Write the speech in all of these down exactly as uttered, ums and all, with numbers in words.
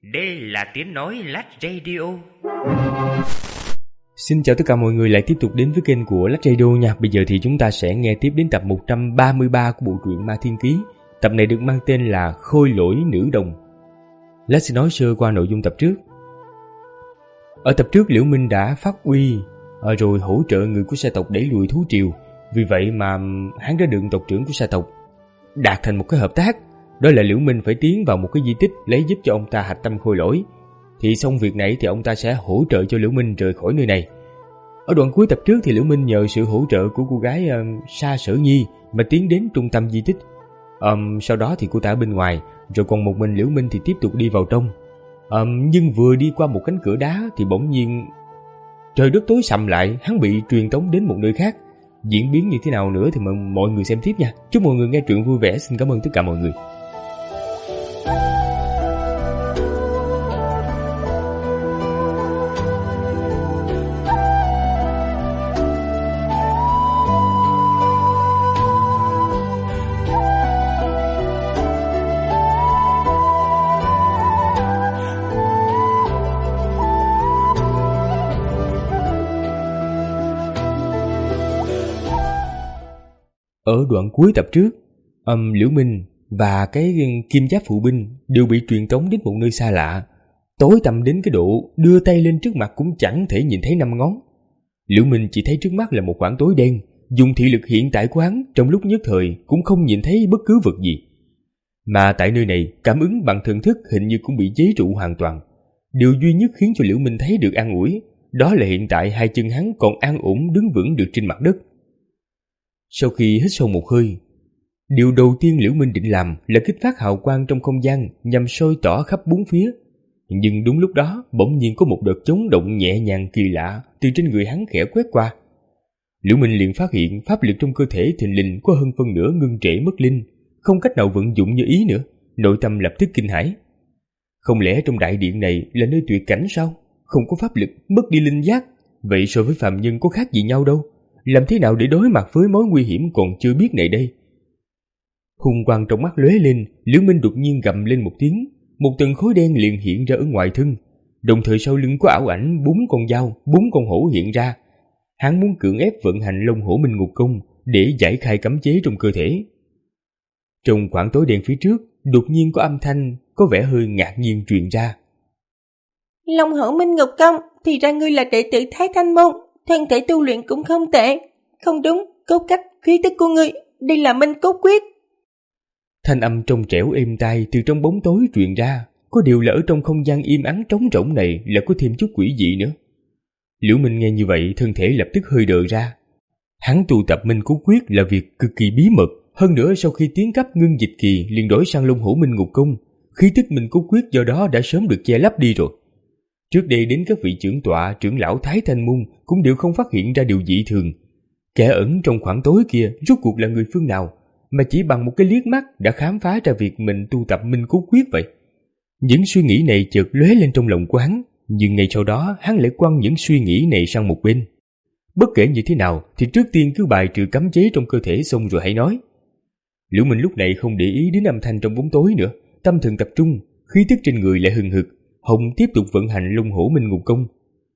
Đây là tiếng nói Lách Radio. Xin chào tất cả mọi người lại tiếp tục đến với kênh của Lách Radio nha. Bây giờ thì chúng ta sẽ nghe tiếp đến tập một trăm ba mươi ba của bộ truyện Ma Thiên Ký. Tập này được mang tên là Khôi Lỗi Nữ Đồng. Lách sẽ nói sơ qua nội dung tập trước. Ở tập trước, Liễu Minh đã phát uy rồi hỗ trợ người của sa tộc đẩy lùi thú triều. Vì vậy mà hắn đã được tộc trưởng của sa tộc đạt thành một cái hợp tác. Đó là Liễu Minh phải tiến vào một cái di tích lấy giúp cho ông ta hạch tâm khôi lỗi. Thì xong việc này thì ông ta sẽ hỗ trợ cho Liễu Minh rời khỏi nơi này. Ở đoạn cuối tập trước thì Liễu Minh nhờ sự hỗ trợ của cô gái uh, Sa Sở Nhi mà tiến đến trung tâm di tích. um, Sau đó thì cô ta ở bên ngoài, rồi còn một mình Liễu Minh thì tiếp tục đi vào trong. um, Nhưng vừa đi qua một cánh cửa đá thì bỗng nhiên trời đất tối sầm lại, hắn bị truyền tống đến một nơi khác. Diễn biến như thế nào nữa thì mời mọi người xem tiếp nha. Chúc mọi người nghe truyện vui vẻ. Xin cảm ơn tất cả mọi người. Ở đoạn cuối tập trước, um, Liễu Minh và cái kim giáp phụ binh đều bị truyền tống đến một nơi xa lạ, tối tăm đến cái độ đưa tay lên trước mặt cũng chẳng thể nhìn thấy năm ngón. Liễu Minh chỉ thấy trước mắt là một khoảng tối đen, dùng thị lực hiện tại của hắn trong lúc nhất thời cũng không nhìn thấy bất cứ vật gì. Mà tại nơi này, cảm ứng bằng thần thức hình như cũng bị chế trụ hoàn toàn. Điều duy nhất khiến cho Liễu Minh thấy được an ủi, đó là hiện tại hai chân hắn còn an ổn đứng vững được trên mặt đất. Sau khi hít sâu một hơi, điều đầu tiên Liễu Minh định làm là kích phát hào quang trong không gian nhằm soi tỏ khắp bốn phía. Nhưng đúng lúc đó, bỗng nhiên có một đợt chấn động nhẹ nhàng kỳ lạ từ trên người hắn khẽ quét qua. Liễu Minh liền phát hiện pháp lực trong cơ thể thình lình có hơn phân nửa ngưng trệ mất linh, không cách nào vận dụng như ý nữa. Nội tâm lập tức kinh hãi. Không lẽ trong đại điện này là nơi tuyệt cảnh sao? Không có pháp lực, mất đi linh giác, vậy so với phàm nhân có khác gì nhau đâu? Làm thế nào để đối mặt với mối nguy hiểm còn chưa biết này đây? Hung quang trong mắt lóe lên, Liễu Minh đột nhiên gầm lên một tiếng, một tầng khối đen liền hiện ra ở ngoài thân, đồng thời sau lưng có ảo ảnh bốn con dao, bốn con hổ hiện ra. Hắn muốn cưỡng ép vận hành Long Hổ Minh Ngục Công để giải khai cấm chế trong cơ thể. Trong khoảng tối đen phía trước, đột nhiên có âm thanh có vẻ hơi ngạc nhiên truyền ra. Long Hổ Minh Ngục Công, thì ra ngươi là đệ tử Thái Thanh Môn. Thân thể tu luyện cũng không tệ. Không đúng, cốt cách, khí tức của ngươi, đây là Minh Cốt Quyết. Thanh âm trong trẻo êm tai từ trong bóng tối truyền ra. Có điều là ở trong không gian im ắng trống rỗng này là có thêm chút quỷ dị nữa. Liễu Minh nghe như vậy, thân thể lập tức hơi đờ ra. Hắn tu tập Minh Cốt Quyết là việc cực kỳ bí mật. Hơn nữa sau khi tiến cấp ngưng dịch kỳ liền đổi sang Long Hổ Minh Ngục Công, khí tức Minh Cốt Quyết do đó đã sớm được che lấp đi rồi. Trước đây đến các vị trưởng tọa, trưởng lão Thái Thanh Môn cũng đều không phát hiện ra điều dị thường. Kẻ ẩn trong khoảng tối kia rốt cuộc là người phương nào mà chỉ bằng một cái liếc mắt đã khám phá ra việc mình tu tập Minh Cốt Quyết vậy? Những suy nghĩ này chợt lóe lên trong lòng của hắn, nhưng ngay sau đó hắn lại quăng những suy nghĩ này sang một bên. Bất kể như thế nào thì trước tiên cứ bài trừ cấm chế trong cơ thể xong rồi hãy nói. Liễu Minh lúc này không để ý đến âm thanh trong bóng tối nữa, tâm thần tập trung, khí tức trên người lại hừng hực. Hồng tiếp tục vận hành Long Hổ Minh Ngục Công.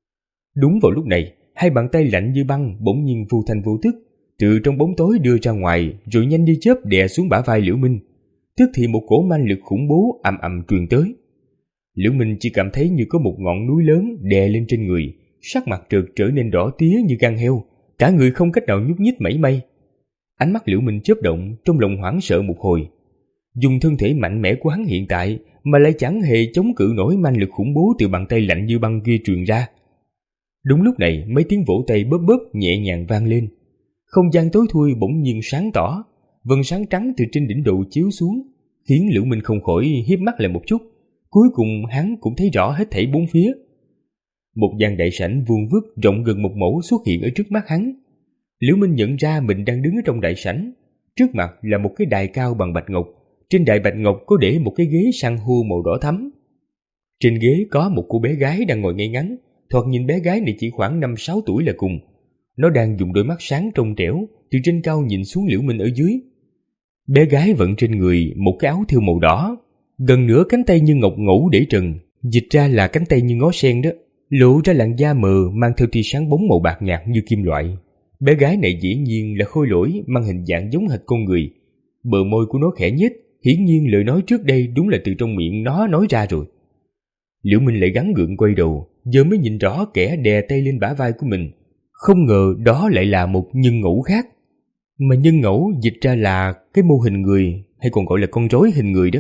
Đúng vào lúc này, hai bàn tay lạnh như băng bỗng nhiên vô thành vô tức từ trong bóng tối đưa ra ngoài, rồi nhanh như chớp đè xuống bả vai Liễu Minh. Tức thì một cỗ manh lực khủng bố ầm ầm truyền tới. Liễu Minh chỉ cảm thấy như có một ngọn núi lớn đè lên trên người, sắc mặt trượt trở nên đỏ tía như gan heo, cả người không cách nào nhúc nhích mảy may. Ánh mắt Liễu Minh chớp động, trong lòng hoảng sợ một hồi. Dùng thân thể mạnh mẽ của hắn hiện tại mà lại chẳng hề chống cự nổi manh lực khủng bố từ bàn tay lạnh như băng kia truyền ra. Đúng lúc này, mấy tiếng vỗ tay bóp bóp nhẹ nhàng vang lên. Không gian tối thui bỗng nhiên sáng tỏ, vầng sáng trắng từ trên đỉnh đầu chiếu xuống, khiến Liễu Minh không khỏi híp mắt lại một chút. Cuối cùng hắn cũng thấy rõ hết thảy bốn phía. Một gian đại sảnh vuông vức rộng gần một mẫu xuất hiện ở trước mắt hắn. Liễu Minh nhận ra mình đang đứng ở trong đại sảnh. Trước mặt là một cái đài cao bằng bạch ngọc. Trên đài bạch ngọc có để một cái ghế san hô màu đỏ thắm. Trên ghế có một cô bé gái đang ngồi ngay ngắn. Thoạt nhìn bé gái này chỉ khoảng năm sáu tuổi là cùng. Nó đang dùng đôi mắt sáng trong trẻo từ trên cao nhìn xuống Liễu Minh ở dưới. Bé gái vận trên người một cái áo thêu màu đỏ, gần nửa cánh tay như ngọc ngũ để trần, Dịch ra là cánh tay như ngó sen đó, lộ ra làn da mờ mang theo tia sáng bóng màu bạc nhạt như kim loại. Bé gái này dĩ nhiên là khôi lỗi mang hình dạng giống hệt con người. Bờ môi của nó khẽ nhếch, hiển nhiên lời nói trước đây đúng là từ trong miệng nó nói ra rồi. Liễu Minh lại gắng gượng quay đầu, giờ mới nhìn rõ kẻ đè tay lên bả vai của mình. Không ngờ đó lại là một nhân ngẫu khác. Mà nhân ngẫu dịch ra là cái mô hình người, hay còn gọi là con rối hình người đó.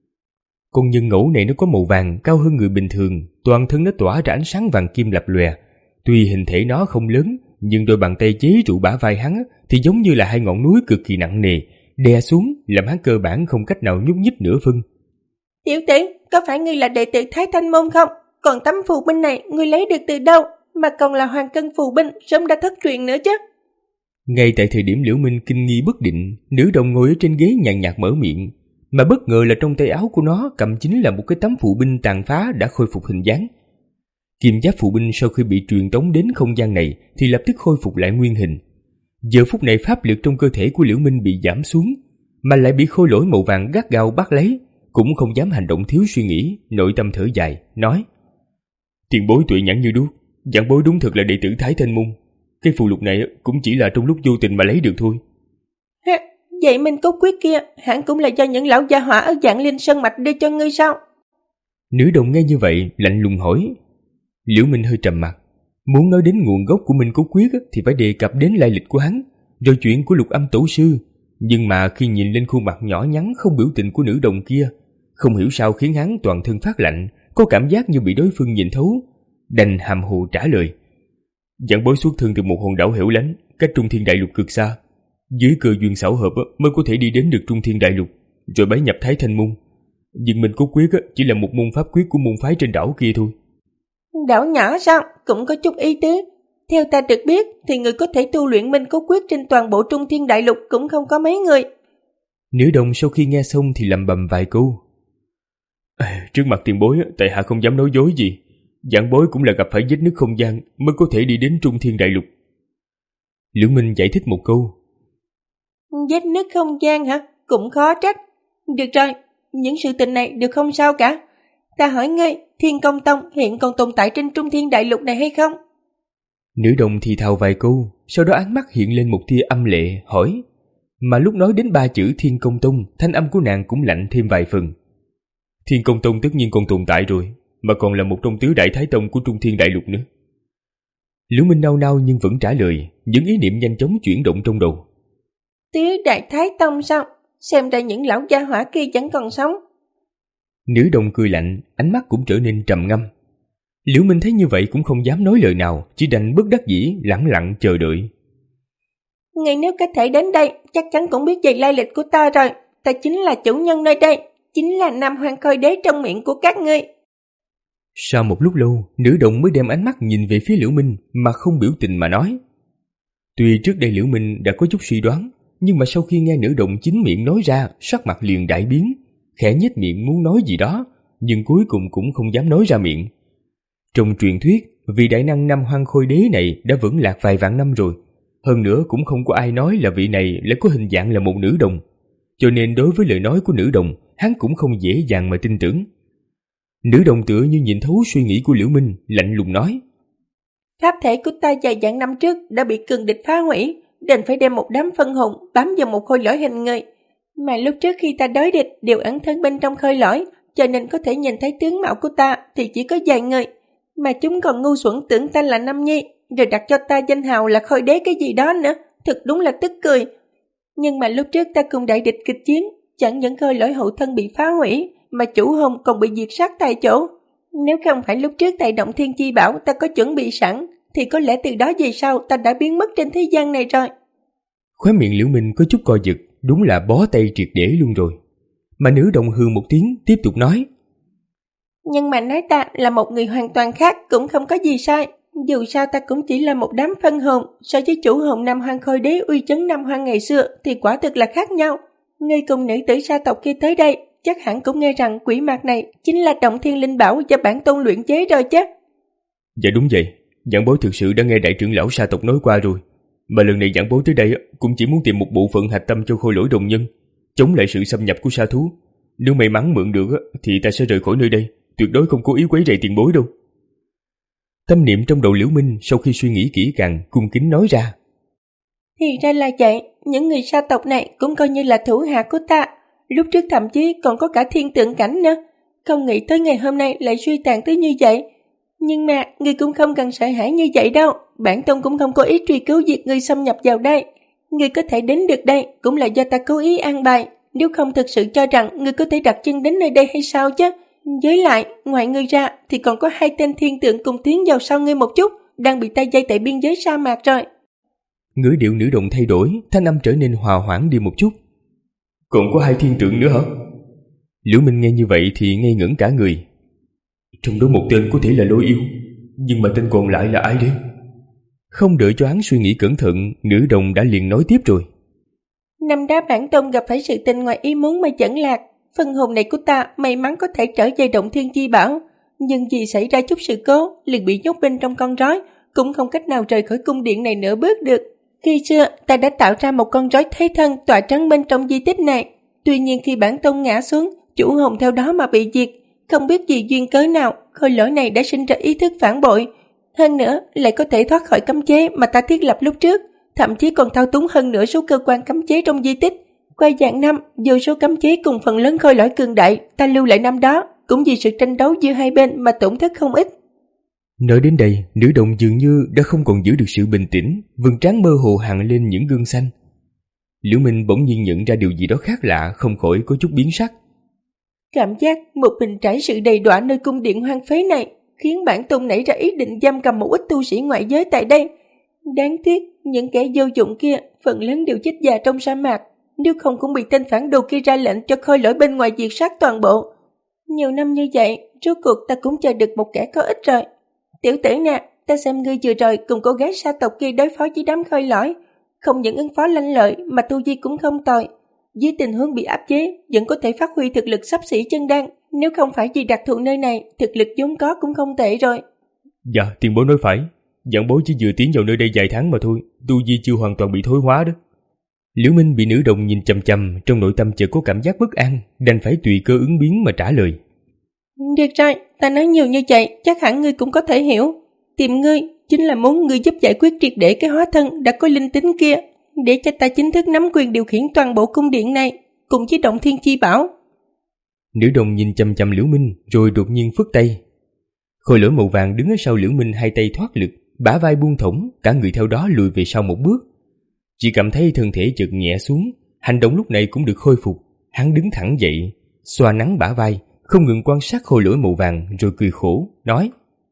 Con nhân ngẫu này nó có màu vàng, cao hơn người bình thường, toàn thân nó tỏa ra ánh sáng vàng kim lập lòe. Tuy hình thể nó không lớn, nhưng đôi bàn tay chế trụ bả vai hắn thì giống như là hai ngọn núi cực kỳ nặng nề, đè xuống làm hắn cơ bản không cách nào nhúc nhích nửa phân. Tiểu tỷ, có phải ngươi là đệ tử Thái Thanh Môn không? Còn tấm phù binh này ngươi lấy được từ đâu? Mà còn là hoàng cân phù binh, sớm đã thất truyền nữa chứ. Ngay tại thời điểm Liễu Minh kinh nghi bất định, nữ đồng ngồi ở trên ghế nhàn nhạt mở miệng, mà bất ngờ là trong tay áo của nó cầm chính là một cái tấm phù binh tàn phá đã khôi phục hình dáng. Kim giáp phù binh sau khi bị truyền tống đến không gian này thì lập tức khôi phục lại nguyên hình. Giờ phút này pháp lực trong cơ thể của Liễu Minh bị giảm xuống, mà lại bị khôi lỗi màu vàng gắt gao bắt lấy, cũng không dám hành động thiếu suy nghĩ, nội tâm thở dài, nói: Tiền bối tuệ nhãn như đuốc, giảng bối đúng thật là đệ tử Thái Thanh Môn. Cái phù lục này cũng chỉ là trong lúc vô tình mà lấy được thôi. Ha, vậy Minh Cốt Quyết kia hẳn cũng là do những lão gia hỏa ở Dạng Linh Sơn Mạch đưa cho ngươi sao? Nữ đồng nghe như vậy lạnh lùng hỏi. Liễu Minh hơi trầm mặt. Muốn nói đến nguồn gốc của Minh Cốt Quyết thì phải đề cập đến lai lịch của hắn, rồi chuyện của Lục Âm Tổ Sư. Nhưng mà khi nhìn lên khuôn mặt nhỏ nhắn không biểu tình của nữ đồng kia, không hiểu sao khiến hắn toàn thân phát lạnh, có cảm giác như bị đối phương nhìn thấu, đành hàm hồ trả lời: Giảng bối xuất thân từ một hòn đảo hẻo lánh, cách Trung Thiên Đại Lục cực xa. Dưới cơ duyên xảo hợp mới có thể đi đến được Trung Thiên Đại Lục, rồi bái nhập Thái Thanh Môn. Nhưng Minh Cốt Quyết chỉ là một môn pháp quyết của môn phái trên đảo kia thôi. Đảo nhỏ sao? Cũng có chút ý tứ. Theo ta được biết thì người có thể tu luyện Minh Cốt Quyết trên toàn bộ Trung Thiên Đại Lục cũng không có mấy người. Nữ đồng sau khi nghe xong thì lẩm bẩm vài câu. À, trước mặt tiền bối, tại hạ không dám nói dối gì. Giảng bối cũng là gặp phải vết nứt không gian mới có thể đi đến Trung Thiên Đại Lục. Liễu Minh giải thích một câu. Vết nứt không gian hả? Cũng khó trách. Được rồi, những sự tình này đều không sao cả. Ta hỏi ngươi, Thiên Công Tông hiện còn tồn tại trên Trung Thiên Đại Lục này hay không? Nữ đồng thì thào vài câu, sau đó ánh mắt hiện lên một tia âm lệ, hỏi. Mà lúc nói đến ba chữ Thiên Công Tông, thanh âm của nàng cũng lạnh thêm vài phần. Thiên Công Tông tất nhiên còn tồn tại rồi, mà còn là một trong tứ đại thái tông của Trung Thiên Đại Lục nữa. Liễu Minh nao nao nhưng vẫn trả lời, những ý niệm nhanh chóng chuyển động trong đầu. Tứ đại thái tông sao? Xem ra những lão gia hỏa kia vẫn còn sống. Nữ đồng cười lạnh, ánh mắt cũng trở nên trầm ngâm. Liễu Minh thấy như vậy cũng không dám nói lời nào, chỉ đành bất đắc dĩ lẳng lặng chờ đợi. Ngay nếu có thể đến đây, chắc chắn cũng biết về lai lịch của ta rồi. Ta chính là chủ nhân nơi đây, chính là Nam Hoang Khôi Đế trong miệng của các ngươi. Sau một lúc lâu, nữ đồng mới đem ánh mắt nhìn về phía Liễu Minh mà không biểu tình mà nói. Tuy trước đây Liễu Minh đã có chút suy đoán, nhưng mà sau khi nghe nữ đồng chính miệng nói ra, sắc mặt liền đại biến, khẽ nhếch miệng muốn nói gì đó, nhưng cuối cùng cũng không dám nói ra miệng. Trong truyền thuyết, vị đại năng Nam Hoang Khôi Đế này đã vẫn lạc vài vạn năm rồi, hơn nữa cũng không có ai nói là vị này lại có hình dạng là một nữ đồng, cho nên đối với lời nói của nữ đồng, hắn cũng không dễ dàng mà tin tưởng. Nữ đồng tựa như nhìn thấu suy nghĩ của Liễu Minh, lạnh lùng nói. Pháp thể của ta vài vạn năm trước đã bị cường địch phá hủy, đành phải đem một đám phân hồn bám vào một khôi lỗi hình người. Mà lúc trước khi ta đối địch đều ẩn thân bên trong khôi lỗi, cho nên có thể nhìn thấy tướng mạo của ta thì chỉ có vài người. Mà chúng còn ngu xuẩn tưởng ta là Nam Nhi, rồi đặt cho ta danh hào là Khôi Đế cái gì đó nữa, thực đúng là tức cười. Nhưng mà lúc trước ta cùng đại địch kịch chiến, chẳng những khôi lỗi hậu thân bị phá hủy, mà chủ hồn còn bị diệt sát tại chỗ. Nếu không phải lúc trước tại Động Thiên Chi Bảo ta có chuẩn bị sẵn, thì có lẽ từ đó về sau ta đã biến mất trên thế gian này rồi. Khóe miệng Liễu Minh có chút co giật, đúng là bó tay triệt để luôn rồi. Mà nữ đồng hừ một tiếng, tiếp tục nói. Nhưng mà nói ta là một người hoàn toàn khác cũng không có gì sai. Dù sao ta cũng chỉ là một đám phân hồn, so với chủ hồn Nam Hoang Khôi Đế uy chấn Nam Hoang ngày xưa thì quả thực là khác nhau. Ngươi cùng nữ tử sa tộc kia tới đây, chắc hẳn cũng nghe rằng quỷ mạc này chính là Động Thiên Linh Bảo do bản tôn luyện chế rồi chứ. Dạ đúng vậy, giảng bối thực sự đã nghe đại trưởng lão sa tộc nói qua rồi. Mà lần này giảng bối tới đây cũng chỉ muốn tìm một bộ phận hạch tâm cho khôi lỗi đồng nhân, chống lại sự xâm nhập của sa thú. Nếu may mắn mượn được thì ta sẽ rời khỏi nơi đây, tuyệt đối không cố ý quấy rầy tiền bối đâu. Tâm niệm trong đầu Liễu Minh sau khi suy nghĩ kỹ càng, cung kính nói ra. Thì ra là vậy, những người sa tộc này cũng coi như là thủ hạ của ta. Lúc trước thậm chí còn có cả thiên tượng cảnh nữa. Không nghĩ tới ngày hôm nay lại suy tàn tới như vậy. Nhưng mà người cũng không cần sợ hãi như vậy đâu. Bản tông cũng không có ý truy cứu việc người xâm nhập vào đây. Người có thể đến được đây cũng là do ta cố ý an bài. Nếu không thực sự cho rằng người có thể đặt chân đến nơi đây hay sao chứ. Với lại, ngoài ngươi ra thì còn có hai tên thiên tượng cùng tiến vào sau ngươi một chút, đang bị ta dây tại biên giới sa mạc rồi. Ngữ điệu nữ đồng thay đổi, thanh âm trở nên hòa hoãn đi một chút. Còn có hai thiên tượng nữa hả? Liễu Minh nghe như vậy thì ngây ngẩn cả người. Trong đó một tên có thể là Lôi Yêu, nhưng mà tên còn lại là ai đấy? Không đợi cho hắn suy nghĩ cẩn thận, nữ đồng đã liền nói tiếp rồi. Năm đó bản tông gặp phải sự tình ngoài ý muốn mà dẫn lạc. Phần hồn này của ta may mắn có thể trở về Động Thiên Chi Bảo, nhưng vì xảy ra chút sự cố liền bị nhốt bên trong con rối, cũng không cách nào rời khỏi cung điện này nửa bước được. Khi xưa ta đã tạo ra một con rối thế thân tọa trấn bên trong di tích này. Tuy nhiên khi bản tông ngã xuống, chủ hồn theo đó mà bị diệt. Không biết vì duyên cớ nào, khôi lỗi này đã sinh ra ý thức phản bội. Hơn nữa lại có thể thoát khỏi cấm chế mà ta thiết lập lúc trước, thậm chí còn thao túng hơn nửa số cơ quan cấm chế trong di tích. Qua dạng năm, dù số cấm chế cùng phần lớn khôi lỗi cường đại ta lưu lại năm đó, cũng vì sự tranh đấu giữa hai bên mà tổn thất không ít. Nói đến đây, nữ đồng dường như đã không còn giữ được sự bình tĩnh, vầng trán mơ hồ hằn lên những gương xanh. Liễu Minh bỗng nhiên nhận ra điều gì đó khác lạ, không khỏi có chút biến sắc. Cảm giác một mình trải sự đầy đọa nơi cung điện hoang phế này khiến bản tông nảy ra ý định giam cầm một ít tu sĩ ngoại giới tại đây. Đáng tiếc, những kẻ vô dụng kia phần lớn đều chết già trong sa mạc, nếu không cũng bị tên phản đồ kia ra lệnh cho khôi lỗi bên ngoài diệt sát toàn bộ. Nhiều năm như vậy, rốt cuộc ta cũng chờ được một kẻ có ích rồi. Tiểu tử nè, ta xem ngươi vừa rồi cùng cô gái sa tộc kia đối phó với đám khôi lỗi, không những ứng phó lanh lợi mà tu vi cũng không tồi. Dưới tình huống bị áp chế, vẫn có thể phát huy thực lực xấp xỉ chân đan. Nếu không phải vì đặc thù nơi này, thực lực vốn có cũng không tệ rồi. Dạ, tiền bối nói phải. Giảng bối chỉ vừa tiến vào nơi đây vài tháng mà thôi, tu vi chưa hoàn toàn bị thối hóa đó. Liễu Minh bị nữ đồng nhìn chằm chằm, trong nội tâm chợt có cảm giác bất an, đành phải tùy cơ ứng biến mà trả lời. Được rồi, ta nói nhiều như vậy, chắc hẳn ngươi cũng có thể hiểu. Tìm ngươi chính là muốn ngươi giúp giải quyết triệt để cái hóa thân đã có linh tính kia, để cho ta chính thức nắm quyền điều khiển toàn bộ cung điện này, cùng với Động Thiên Chi Bảo. Nữ đồng nhìn chằm chằm Liễu Minh, rồi đột nhiên phất tay. Khôi lỗi màu vàng đứng ở sau Liễu Minh, hai tay thoát lực, bả vai buông thõng, cả người theo đó lùi về sau một bước. Chỉ cảm thấy thân thể chợt nhẹ xuống, hành động lúc này cũng được khôi phục. Hắn đứng thẳng dậy, xoa nắng bả vai, không ngừng quan sát khôi lỗi màu vàng, rồi cười khổ, nói: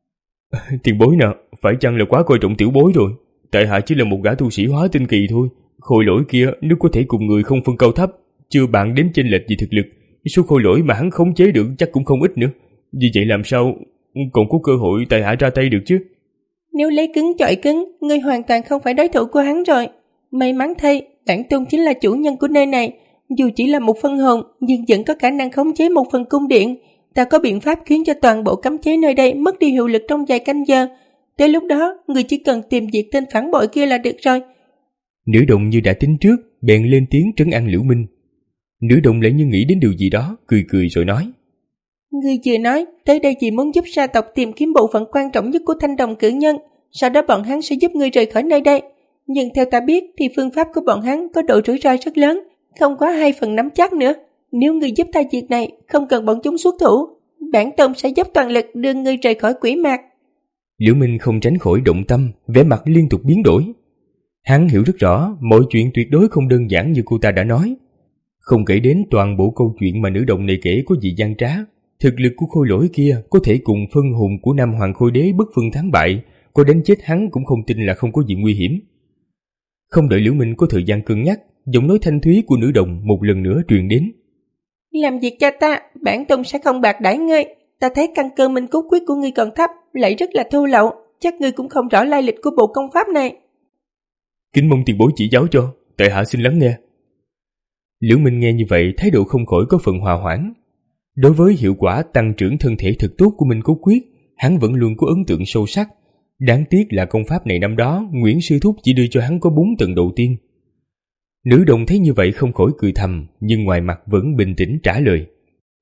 Tiền bối nè, phải chăng là quá coi trọng tiểu bối rồi? Tại hạ chỉ là một gã tu sĩ hóa tinh kỳ thôi. Khôi lỗi kia nếu có thể cùng người không phân cao thấp, chưa bạn đến chênh lệch về thực lực, số khôi lỗi mà hắn khống chế được chắc cũng không ít nữa. Vì vậy làm sao còn có cơ hội tại hạ ra tay được chứ? Nếu lấy cứng chọi cứng, ngươi hoàn toàn không phải đối thủ của hắn rồi. May mắn thay, bản tôn chính là chủ nhân của nơi này. Dù chỉ là một phân hồn, nhưng vẫn có khả năng khống chế một phần cung điện. Ta có biện pháp khiến cho toàn bộ cấm chế nơi đây mất đi hiệu lực trong vài canh giờ. Tới lúc đó, người chỉ cần tìm diệt tên phản bội kia là được rồi. Nữ đồng như đã tính trước, bèn lên tiếng trấn an Liễu Minh. Nữ đồng lại như nghĩ đến điều gì đó, cười cười rồi nói: Ngươi vừa nói, tới đây chỉ muốn giúp sa tộc tìm kiếm bộ phận quan trọng nhất của Thanh Đồng cử nhân, sau đó bọn hắn sẽ giúp ngươi rời khỏi nơi đây. Nhưng theo ta biết thì phương pháp của bọn hắn có độ rủi ro rất lớn, không quá hai phần nắm chắc nữa. Nếu ngươi giúp ta việc này, không cần bọn chúng xuất thủ, bản tôn sẽ dốc toàn lực đưa ngươi rời khỏi quỷ mạc. Liễu Minh không tránh khỏi động tâm, vẻ mặt liên tục biến đổi. Hắn hiểu rất rõ mọi chuyện tuyệt đối không đơn giản như cô ta đã nói. Không kể đến toàn bộ câu chuyện mà nữ đồng này kể có gì gian trá, thực lực của khôi lỗi kia có thể cùng phân hồn của Nam Hoàng Khôi Đế bất phân thắng bại, có đánh chết hắn cũng không tin là không có gì nguy hiểm. Không đợi Liễu Minh có thời gian cân nhắc, giọng nói thanh thúy của nữ đồng một lần nữa truyền đến: Làm việc cho ta, bản tôn sẽ không bạc đãi ngươi. Ta thấy căn cơ minh cốt quyết của ngươi còn thấp, lại rất là thô lậu, chắc ngươi cũng không rõ lai lịch của bộ công pháp này. Kính mong tiền bối chỉ giáo cho, tại hạ xin lắng nghe. Liễu Minh nghe như vậy, thái độ không khỏi có phần hòa hoãn. Đối với hiệu quả tăng trưởng thân thể thực tốt của Minh Cốt Quyết, hắn vẫn luôn có ấn tượng sâu sắc. Đáng tiếc là công pháp này năm đó Nguyễn Sư Thúc chỉ đưa cho hắn có bốn tầng đầu tiên. Nữ đồng thấy như vậy không khỏi cười thầm, nhưng ngoài mặt vẫn bình tĩnh trả lời: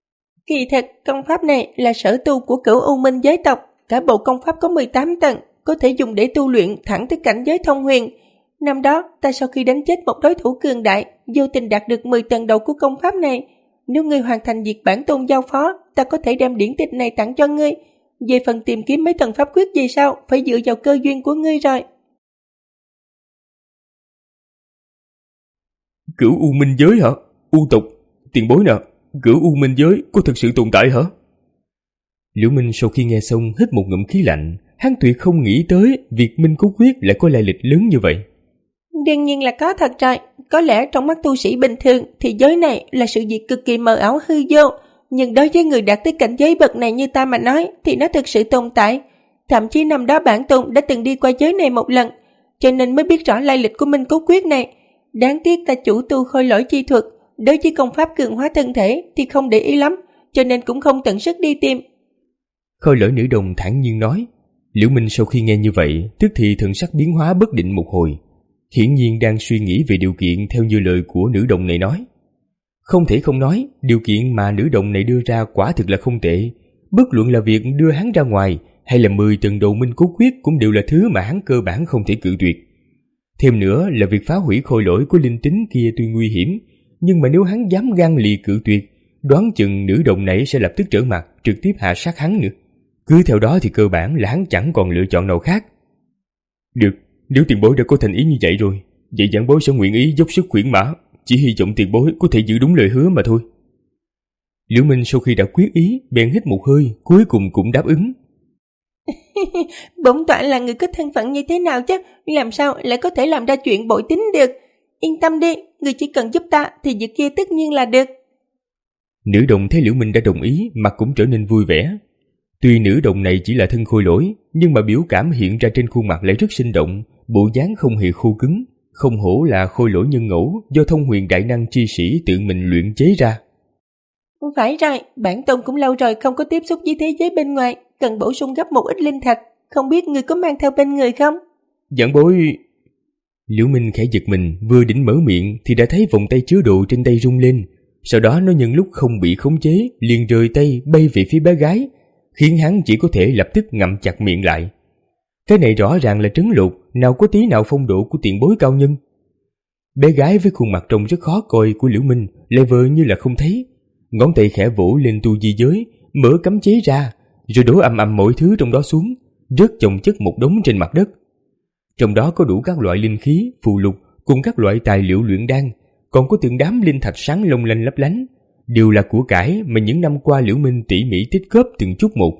Kỳ thật, công pháp này là sở tu của Cửu U Minh giới tộc. Cả bộ công pháp có mười tám tầng, có thể dùng để tu luyện thẳng tới cảnh giới thông huyền. Năm đó, ta sau khi đánh chết một đối thủ cường đại, vô tình đạt được mười tầng đầu của công pháp này. Nếu ngươi hoàn thành việc bản tôn giao phó, ta có thể đem điển tịch này tặng cho ngươi. Về phần tìm kiếm mấy tầng pháp quyết gì sao, phải dựa vào cơ duyên của ngươi rồi. Cửu U Minh giới hả? U tộc, tiền bối nè, Cửu U Minh giới có thực sự tồn tại hả? Liễu Minh sau khi nghe xong hít một ngụm khí lạnh, hắn tuyệt không nghĩ tới việc Minh Cố Quyết lại có lai lịch lớn như vậy. Đương nhiên là có thật rồi. Có lẽ trong mắt tu sĩ bình thường thì giới này là sự việc cực kỳ mờ ảo hư vô, nhưng đối với người đạt tới cảnh giới bậc này như ta mà nói thì nó thực sự tồn tại. Thậm chí năm đó bản tôn đã từng đi qua giới này một lần, cho nên mới biết rõ lai lịch của Minh Cố Quyết này. Đáng tiếc ta chủ tu khôi lỗi chi thuật, đối với công pháp cường hóa thân thể thì không để ý lắm, cho nên cũng không tận sức đi tìm. Khôi lỗi nữ đồng thản nhiên nói. Liễu Minh sau khi nghe như vậy, tức thì thần sắc biến hóa bất định một hồi, hiển nhiên đang suy nghĩ về điều kiện theo như lời của nữ đồng này nói. Không thể không nói, điều kiện mà nữ đồng này đưa ra quả thực là không tệ. Bất luận là việc đưa hắn ra ngoài hay là mười tầng đầu Minh Cố Quyết cũng đều là thứ mà hắn cơ bản không thể cự tuyệt. Thêm nữa là việc phá hủy khôi lỗi của linh tính kia tuy nguy hiểm, nhưng mà nếu hắn dám gan lì cự tuyệt, đoán chừng nữ đồng này sẽ lập tức trở mặt, trực tiếp hạ sát hắn nữa. Cứ theo đó thì cơ bản là hắn chẳng còn lựa chọn nào khác. Được, nếu tiền bối đã có thành ý như vậy rồi, vậy giảng bối sẽ nguyện ý dốc sức khuyển mã, chỉ hy vọng tiền bối có thể giữ đúng lời hứa mà thôi. Liễu Minh sau khi đã quyết ý, bèn hít một hơi, cuối cùng cũng đáp ứng. Bổn tọa là người có thân phận như thế nào chứ, làm sao lại có thể làm ra chuyện bội tín được. Yên tâm đi, người chỉ cần giúp ta thì việc kia tất nhiên là được. Nữ đồng thấy Liễu Minh đã đồng ý, mặt cũng trở nên vui vẻ. Tuy nữ đồng này chỉ là thân khôi lỗi, nhưng mà biểu cảm hiện ra trên khuôn mặt lại rất sinh động, bộ dáng không hề khô cứng, không hổ là khôi lỗi nhân ngẫu do thông huyền đại năng chi sĩ tự mình luyện chế ra. Phải rồi, bản tôn cũng lâu rồi không có tiếp xúc với thế giới bên ngoài, cần bổ sung gấp một ít linh thạch, không biết người có mang theo bên người không? Giảng bối... Liễu Minh khẽ giật mình, vừa định mở miệng thì đã thấy vòng tay chứa đồ trên tay rung lên, sau đó nó nhân lúc không bị khống chế liền rời tay bay về phía bé gái, khiến hắn chỉ có thể lập tức ngậm chặt miệng lại. Cái này rõ ràng là trấn lột, nào có tí nào phong độ của tiền bối cao nhân. Bé gái với khuôn mặt trông rất khó coi của Liễu Minh lại vờ như là không thấy, ngón tay khẽ vỗ lên tu di giới, mở cấm chế ra, rồi đổ ầm ầm mọi thứ trong đó xuống, rớt chồng chất một đống trên mặt đất. Trong đó có đủ các loại linh khí, phù lục cùng các loại tài liệu luyện đan, còn có từng đám linh thạch sáng long lanh lấp lánh, đều là của cải mà những năm qua Liễu Minh tỉ mỉ tích góp từng chút một.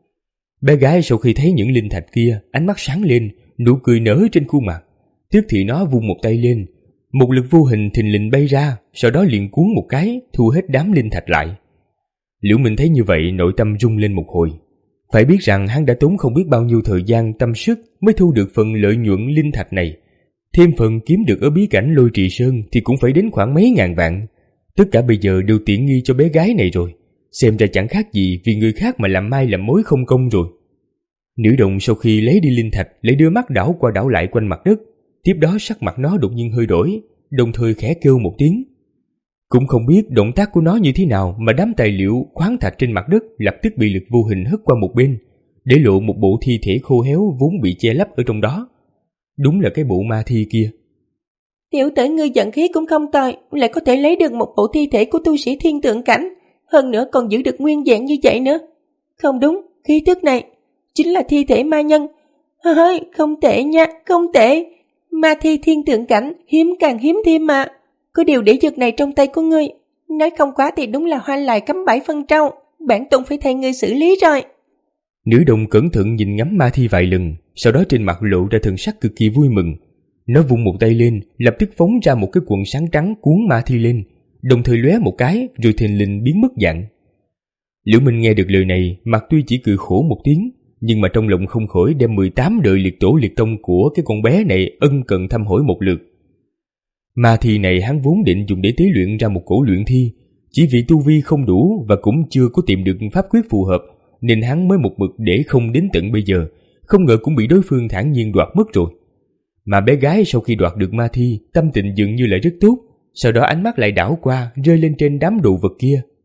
Bé gái sau khi thấy những linh thạch kia, ánh mắt sáng lên, nụ cười nở trên khuôn mặt. Tức thì nó vung một tay lên, một lực vô hình thình lình bay ra, sau đó liền cuốn một cái, thu hết đám linh thạch lại. Liễu Minh thấy như vậy, nội tâm rung lên một hồi. Phải biết rằng hắn đã tốn không biết bao nhiêu thời gian tâm sức mới thu được phần lợi nhuận linh thạch này. Thêm phần kiếm được ở bí cảnh Lôi Trì Sơn thì cũng phải đến khoảng mấy ngàn vạn. Tất cả bây giờ đều tiện nghi cho bé gái này rồi. Xem ra chẳng khác gì vì người khác mà làm mai làm mối không công rồi. Nữ đồng sau khi lấy đi linh thạch lại đưa mắt đảo qua đảo lại quanh mặt đất. Tiếp đó sắc mặt nó đột nhiên hơi đổi, đồng thời khẽ kêu một tiếng. Cũng không biết động tác của nó như thế nào mà đám tài liệu khoáng thạch trên mặt đất lập tức bị lực vô hình hất qua một bên, để lộ một bộ thi thể khô héo vốn bị che lấp ở trong đó. Đúng là cái bộ ma thi kia. Tiểu tử ngươi giận khí cũng không tồi, lại có thể lấy được một bộ thi thể của tu sĩ thiên tượng cảnh, hơn nữa còn giữ được nguyên dạng như vậy nữa. Không đúng, khí tức này chính là thi thể ma nhân. Hơi, không tệ nha, không tệ. Ma thi thiên tượng cảnh hiếm càng hiếm thêm mà. Có điều để vật này trong tay của ngươi, nói không quá thì đúng là hoa lại cắm bãi phân trâu, bản tôn phải thay ngươi xử lý rồi. Nữ đồng cẩn thận nhìn ngắm ma thi vài lần, sau đó trên mặt lộ ra thần sắc cực kỳ vui mừng. Nó vung một tay lên, lập tức phóng ra một cái quần sáng trắng cuốn ma thi lên, đồng thời lóe một cái rồi thình lình biến mất dạng. Liễu Minh nghe được lời này, mặt tuy chỉ cười khổ một tiếng, nhưng mà trong lòng không khỏi đem mười tám đời liệt tổ liệt tông của cái con bé này ân cần thăm hỏi một lượt. Ma thi này hắn vốn định dùng để tế luyện ra một cổ luyện thi, chỉ vì tu vi không đủ và cũng chưa có tìm được pháp quyết phù hợp, nên hắn mới một mực để không đến tận bây giờ, không ngờ cũng bị đối phương thản nhiên đoạt mất rồi. Mà bé gái sau khi đoạt được ma thi, tâm tình dường như là rất tốt, sau đó ánh mắt lại đảo qua, rơi lên trên đám đồ vật kia.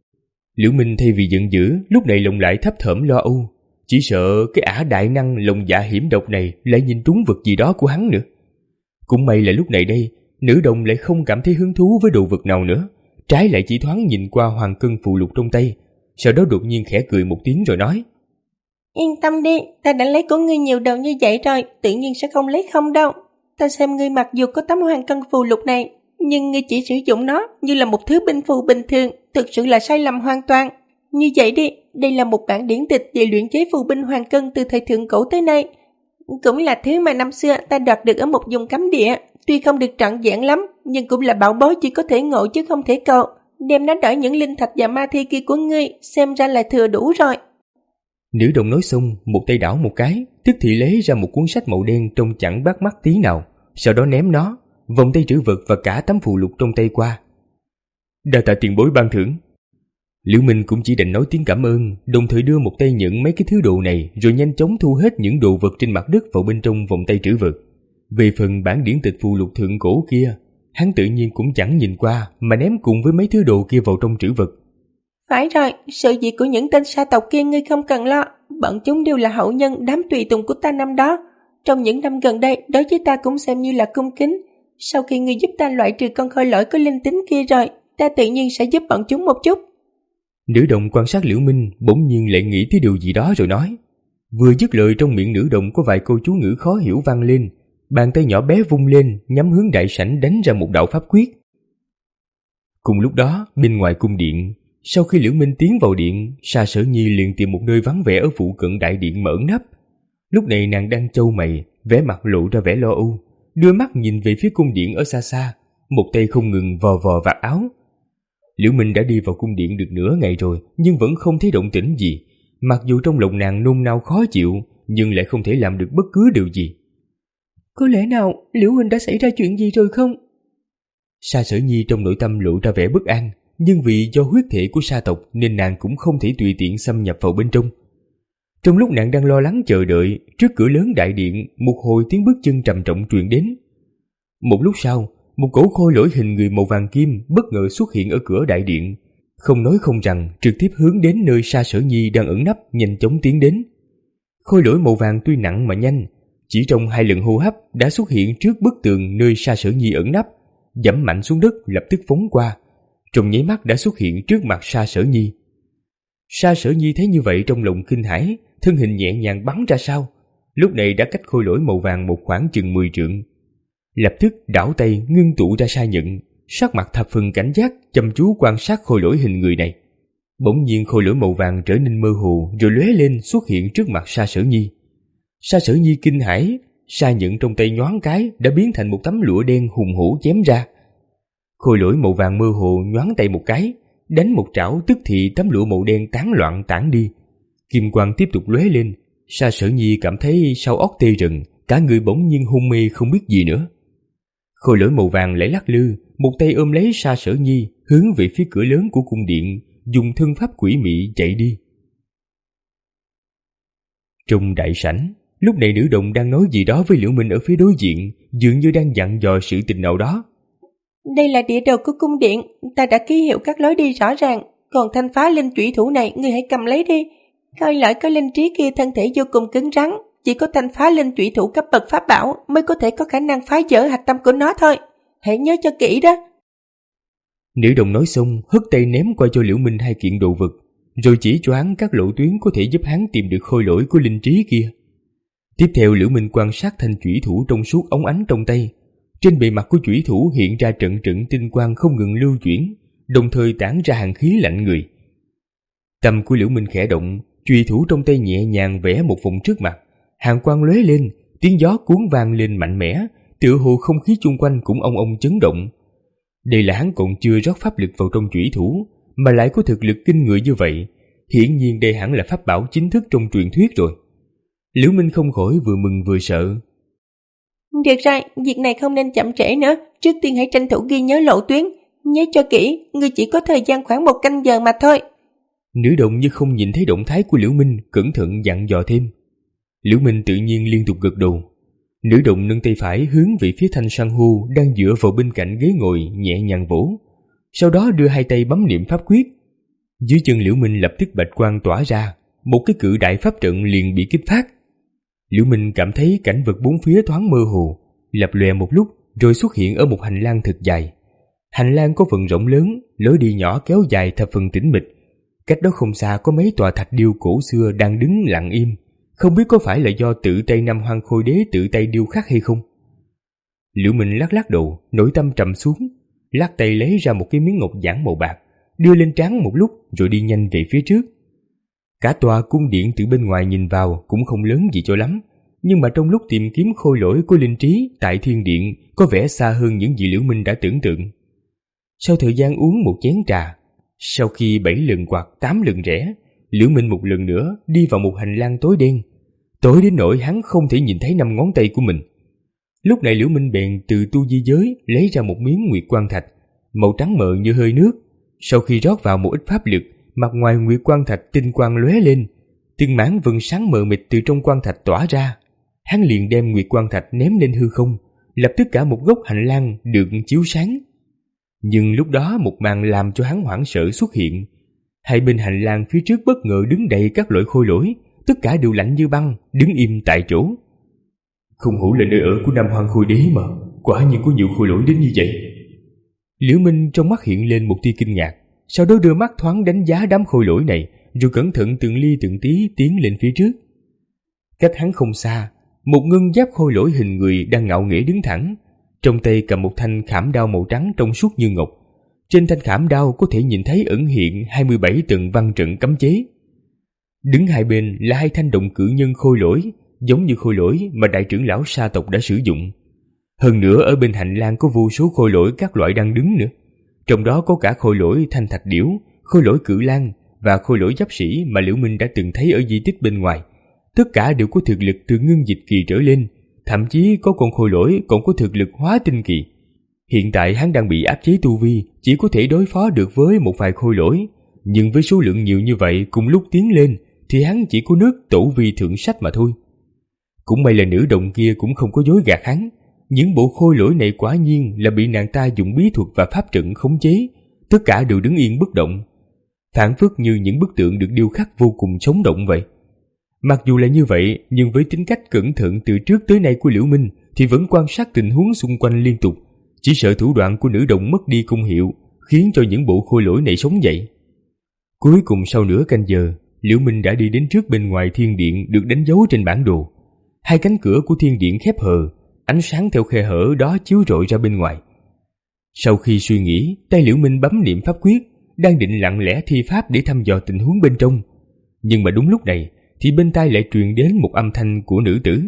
Liễu Minh thay vì giận dữ, lúc này lòng lại thấp thỏm lo âu, chỉ sợ cái ả đại năng lòng dạ hiểm độc này lại nhìn trúng vật gì đó của hắn nữa. Cũng may là lúc này đây, nữ đồng lại không cảm thấy hứng thú với đồ vật nào nữa, trái lại chỉ thoáng nhìn qua hoàng cân phụ lục trong tay, sau đó đột nhiên khẽ cười một tiếng rồi nói: Yên tâm đi, ta đã lấy của ngươi nhiều đồ như vậy rồi, tự nhiên sẽ không lấy không đâu. Ta xem ngươi mặc dù có tấm hoàng cân phù lục này, nhưng ngươi chỉ sử dụng nó như là một thứ binh phù bình thường, thực sự là sai lầm hoàn toàn. Như vậy đi, đây là một bản điển tịch về luyện chế phù binh hoàng cân từ thời thượng cổ tới nay. Cũng là thứ mà năm xưa ta đoạt được ở một vùng cấm địa, tuy không được trọn vẹn lắm, nhưng cũng là bảo bối chỉ có thể ngộ chứ không thể cầu. Đem nó đổi những linh thạch và ma thi kia của ngươi, xem ra là thừa đủ rồi. Nữ đồng nói xong, một tay đảo một cái, tức thì lấy ra một cuốn sách màu đen trông chẳng bắt mắt tí nào, sau đó ném nó, vòng tay trữ vật và cả tấm phù lục trong tay qua. Đa tạ tiền bối ban thưởng. Liễu Minh cũng chỉ đành nói tiếng cảm ơn, đồng thời đưa một tay nhận mấy cái thứ đồ này, rồi nhanh chóng thu hết những đồ vật trên mặt đất vào bên trong vòng tay trữ vật. Về phần bản điển tịch phù lục thượng cổ kia, hắn tự nhiên cũng chẳng nhìn qua mà ném cùng với mấy thứ đồ kia vào trong trữ vật. Phải rồi, sự việc của những tên sa tộc kia ngươi không cần lo, bọn chúng đều là hậu nhân đám tùy tùng của ta năm đó. Trong những năm gần đây, đối với ta cũng xem như là cung kính. Sau khi ngươi giúp ta loại trừ con khôi lỗi có linh tính kia rồi, ta tự nhiên sẽ giúp bọn chúng một chút. Nữ đồng quan sát Liễu Minh, bỗng nhiên lại nghĩ tới điều gì đó rồi nói. Vừa dứt lời, trong miệng nữ đồng có vài câu chú ngữ khó hiểu vang lên, bàn tay nhỏ bé vung lên, nhắm hướng đại sảnh đánh ra một đạo pháp quyết. Cùng lúc đó, bên ngoài cung điện, sau khi Liễu Minh tiến vào điện, Sa Sở Nhi liền tìm một nơi vắng vẻ ở phụ cận đại điện mở nắp. Lúc này nàng đang chau mày, vẻ mặt lộ ra vẻ lo âu, đưa mắt nhìn về phía cung điện ở xa xa, một tay không ngừng vò vò vạt áo. Liễu Minh đã đi vào cung điện được nửa ngày rồi, nhưng vẫn không thấy động tĩnh gì. Mặc dù trong lòng nàng nôn nao khó chịu, nhưng lại không thể làm được bất cứ điều gì. Có lẽ nào Liễu Huynh đã xảy ra chuyện gì rồi không? Sa Sở Nhi trong nội tâm lộ ra vẻ bất an, nhưng vì do huyết thể của sa tộc nên nàng cũng không thể tùy tiện xâm nhập vào bên trong. Trong lúc nàng đang lo lắng chờ đợi, trước cửa lớn đại điện, một hồi tiếng bước chân trầm trọng truyền đến. Một lúc sau, một cỗ khôi lỗi hình người màu vàng kim bất ngờ xuất hiện ở cửa đại điện, không nói không rằng trực tiếp hướng đến nơi Sa Sở Nhi đang ẩn nấp, nhanh chóng tiến đến. Khôi lỗi màu vàng tuy nặng mà nhanh, chỉ trong hai lần hô hấp đã xuất hiện trước bức tường nơi Sa Sở Nhi ẩn nấp, giẫm mạnh xuống đất lập tức phóng qua, trong nháy mắt đã xuất hiện trước mặt Sa Sở Nhi. Sa Sở Nhi thấy như vậy trong lòng kinh hãi, thân hình nhẹ nhàng bắn ra sau, lúc này đã cách khôi lỗi màu vàng một khoảng chừng mười trượng. Lập tức đảo tay ngưng tụ ra sa nhận, sắc mặt thập phần cảnh giác chăm chú quan sát khôi lỗi hình người này. Bỗng nhiên khôi lỗi màu vàng trở nên mơ hồ rồi lóe lên xuất hiện trước mặt Sa Sở Nhi. Sa Sở Nhi kinh hãi, sa nhận trong tay nhoáng cái đã biến thành một tấm lụa đen hùng hổ chém ra. Khôi lỗi màu vàng mơ hồ nhoáng tay một cái, đánh một trảo tức thì tấm lụa màu đen tán loạn tản đi. Kim quang tiếp tục lóe lên, Sa Sở Nhi cảm thấy sau óc tê rần, cả người bỗng nhiên hôn mê không biết gì nữa. Khôi lỗi màu vàng lại lắc lư, một tay ôm lấy Sa Sở Nhi, hướng về phía cửa lớn của cung điện, dùng thân pháp quỷ mị chạy đi. Trong đại sảnh, lúc này nữ đồng đang nói gì đó với Liễu Minh ở phía đối diện, dường như đang dặn dò sự tình nào đó. Đây là địa đồ của cung điện, ta đã ký hiệu các lối đi rõ ràng, còn thanh phá linh chủy thủ này ngươi hãy cầm lấy đi. Khôi lỗi có linh trí kia thân thể vô cùng cứng rắn, chỉ có thanh phá linh chủy thủ cấp bậc pháp bảo mới có thể có khả năng phá vỡ hạch tâm của nó thôi. Hãy nhớ cho kỹ đó. Nữ đồng nói xong, hất tay ném qua cho Liễu Minh hai kiện đồ vật, rồi chỉ cho hắn các lộ tuyến có thể giúp hắn tìm được khôi lỗi của linh trí kia. Tiếp theo Liễu Minh quan sát thanh chủy thủ trong suốt óng ánh trong tay. Trên bề mặt của chủy thủ hiện ra trận trận tinh quang không ngừng lưu chuyển, đồng thời tản ra hàn khí lạnh người. Tâm của Liễu Minh khẽ động, chùy thủ trong tay nhẹ nhàng vẽ một vòng trước mặt, hàn quang lóe lên, tiếng gió cuốn vang lên mạnh mẽ, tựa hồ không khí chung quanh cũng ong ong chấn động. Đây là hắn còn chưa rót pháp lực vào trong chủy thủ, mà lại có thực lực kinh người như vậy, hiển nhiên đây hẳn là pháp bảo chính thức trong truyền thuyết rồi. Liễu Minh không khỏi vừa mừng vừa sợ. Được rồi, việc này không nên chậm trễ nữa, trước tiên hãy tranh thủ ghi nhớ lộ tuyến, nhớ cho kỹ, ngươi chỉ có thời gian khoảng một canh giờ mà thôi. Nữ đồng như không nhìn thấy động thái của Liễu Minh, cẩn thận dặn dò thêm. Liễu Minh tự nhiên liên tục gật đầu. Nữ đồng nâng tay phải hướng về phía thanh san hô đang dựa vào bên cạnh ghế ngồi nhẹ nhàng vỗ, sau đó đưa hai tay bấm niệm pháp quyết. Dưới chân Liễu Minh lập tức bạch quang tỏa ra, một cái cự đại pháp trận liền bị kích phát. Liễu Minh cảm thấy cảnh vật bốn phía thoáng mơ hồ, lập lòe một lúc rồi xuất hiện ở một hành lang thật dài. Hành lang có phần rộng lớn, lối đi nhỏ kéo dài thập phần tĩnh mịch. Cách đó không xa có mấy tòa thạch điêu cổ xưa đang đứng lặng im, không biết có phải là do tự tay Nam Hoang Khôi Đế tự tay điêu khắc hay không. Liễu Minh lắc lắc đầu, nội tâm trầm xuống, lắc tay lấy ra một cái miếng ngọc giản màu bạc, đưa lên trán một lúc rồi đi nhanh về phía trước. Cả tòa cung điện từ bên ngoài nhìn vào cũng không lớn gì cho lắm, nhưng mà trong lúc tìm kiếm khôi lỗi của linh trí tại thiên điện có vẻ xa hơn những gì Liễu Minh đã tưởng tượng. Sau thời gian uống một chén trà, sau khi bảy lần quạt tám lần rẽ, Liễu Minh một lần nữa đi vào một hành lang tối đen, tối đến nỗi hắn không thể nhìn thấy năm ngón tay của mình. Lúc này Liễu Minh bèn từ tu di giới lấy ra một miếng nguyệt quang thạch, màu trắng mờ như hơi nước. Sau khi rót vào một ít pháp lực, mặt ngoài nguyệt quang thạch tinh quang lóe lên, từng mảng vầng sáng mờ mịt từ trong quang thạch tỏa ra. Hắn liền đem nguyệt quang thạch ném lên hư không, lập tức cả một góc hành lang được chiếu sáng. Nhưng lúc đó một màn làm cho hắn hoảng sợ xuất hiện. Hai bên hành lang phía trước bất ngờ đứng đầy các loại khôi lỗi, tất cả đều lạnh như băng, đứng im tại chỗ. Không hổ là nơi ở của Nam Hoang Khôi Đế mà, quả nhiên có nhiều khôi lỗi đến như vậy. Liễu Minh trong mắt hiện lên một tia kinh ngạc, sau đó đưa mắt thoáng đánh giá đám khôi lỗi này, rồi cẩn thận từng ly từng tí tiến lên phía trước. Cách hắn không xa, một ngân giáp khôi lỗi hình người đang ngạo nghễ đứng thẳng, trong tay cầm một thanh khảm đao màu trắng trong suốt như ngọc. Trên thanh khảm đao có thể nhìn thấy ẩn hiện hai mươi bảy tầng văn trận cấm chế. Đứng hai bên là hai thanh động cự nhân khôi lỗi, giống như khôi lỗi mà đại trưởng lão sa tộc đã sử dụng. Hơn nữa ở bên hành lang có vô số khôi lỗi các loại đang đứng nữa, trong đó có cả khôi lỗi thanh thạch điểu, khôi lỗi cự lang và khôi lỗi giáp sĩ mà Liễu Minh đã từng thấy ở di tích bên ngoài. Tất cả đều có thực lực từ ngưng dịch kỳ trở lên, thậm chí có con khôi lỗi còn có thực lực hóa tinh kỳ. Hiện tại hắn đang bị áp chế tu vi, chỉ có thể đối phó được với một vài khôi lỗi, nhưng với số lượng nhiều như vậy cùng lúc tiến lên thì hắn chỉ có nước tổ vi thượng sách mà thôi. Cũng may là nữ đồng kia cũng không có dối gạt hắn, những bộ khôi lỗi này quả nhiên là bị nàng ta dùng bí thuật và pháp trận khống chế, tất cả đều đứng yên bất động, phảng phất như những bức tượng được điêu khắc vô cùng sống động vậy. Mặc dù là như vậy, nhưng với tính cách cẩn thận từ trước tới nay của Liễu Minh thì vẫn quan sát tình huống xung quanh liên tục, chỉ sợ thủ đoạn của nữ đồng mất đi công hiệu, khiến cho những bộ khôi lỗi này sống dậy. Cuối cùng sau nửa canh giờ, Liễu Minh đã đi đến trước bên ngoài thiên điện được đánh dấu trên bản đồ. Hai cánh cửa của thiên điện khép hờ, ánh sáng theo khe hở đó chiếu rọi ra bên ngoài. Sau khi suy nghĩ, tay Liễu Minh bấm niệm pháp quyết, đang định lặng lẽ thi pháp để thăm dò tình huống bên trong. Nhưng mà đúng lúc này thì bên tai lại truyền đến một âm thanh của nữ tử.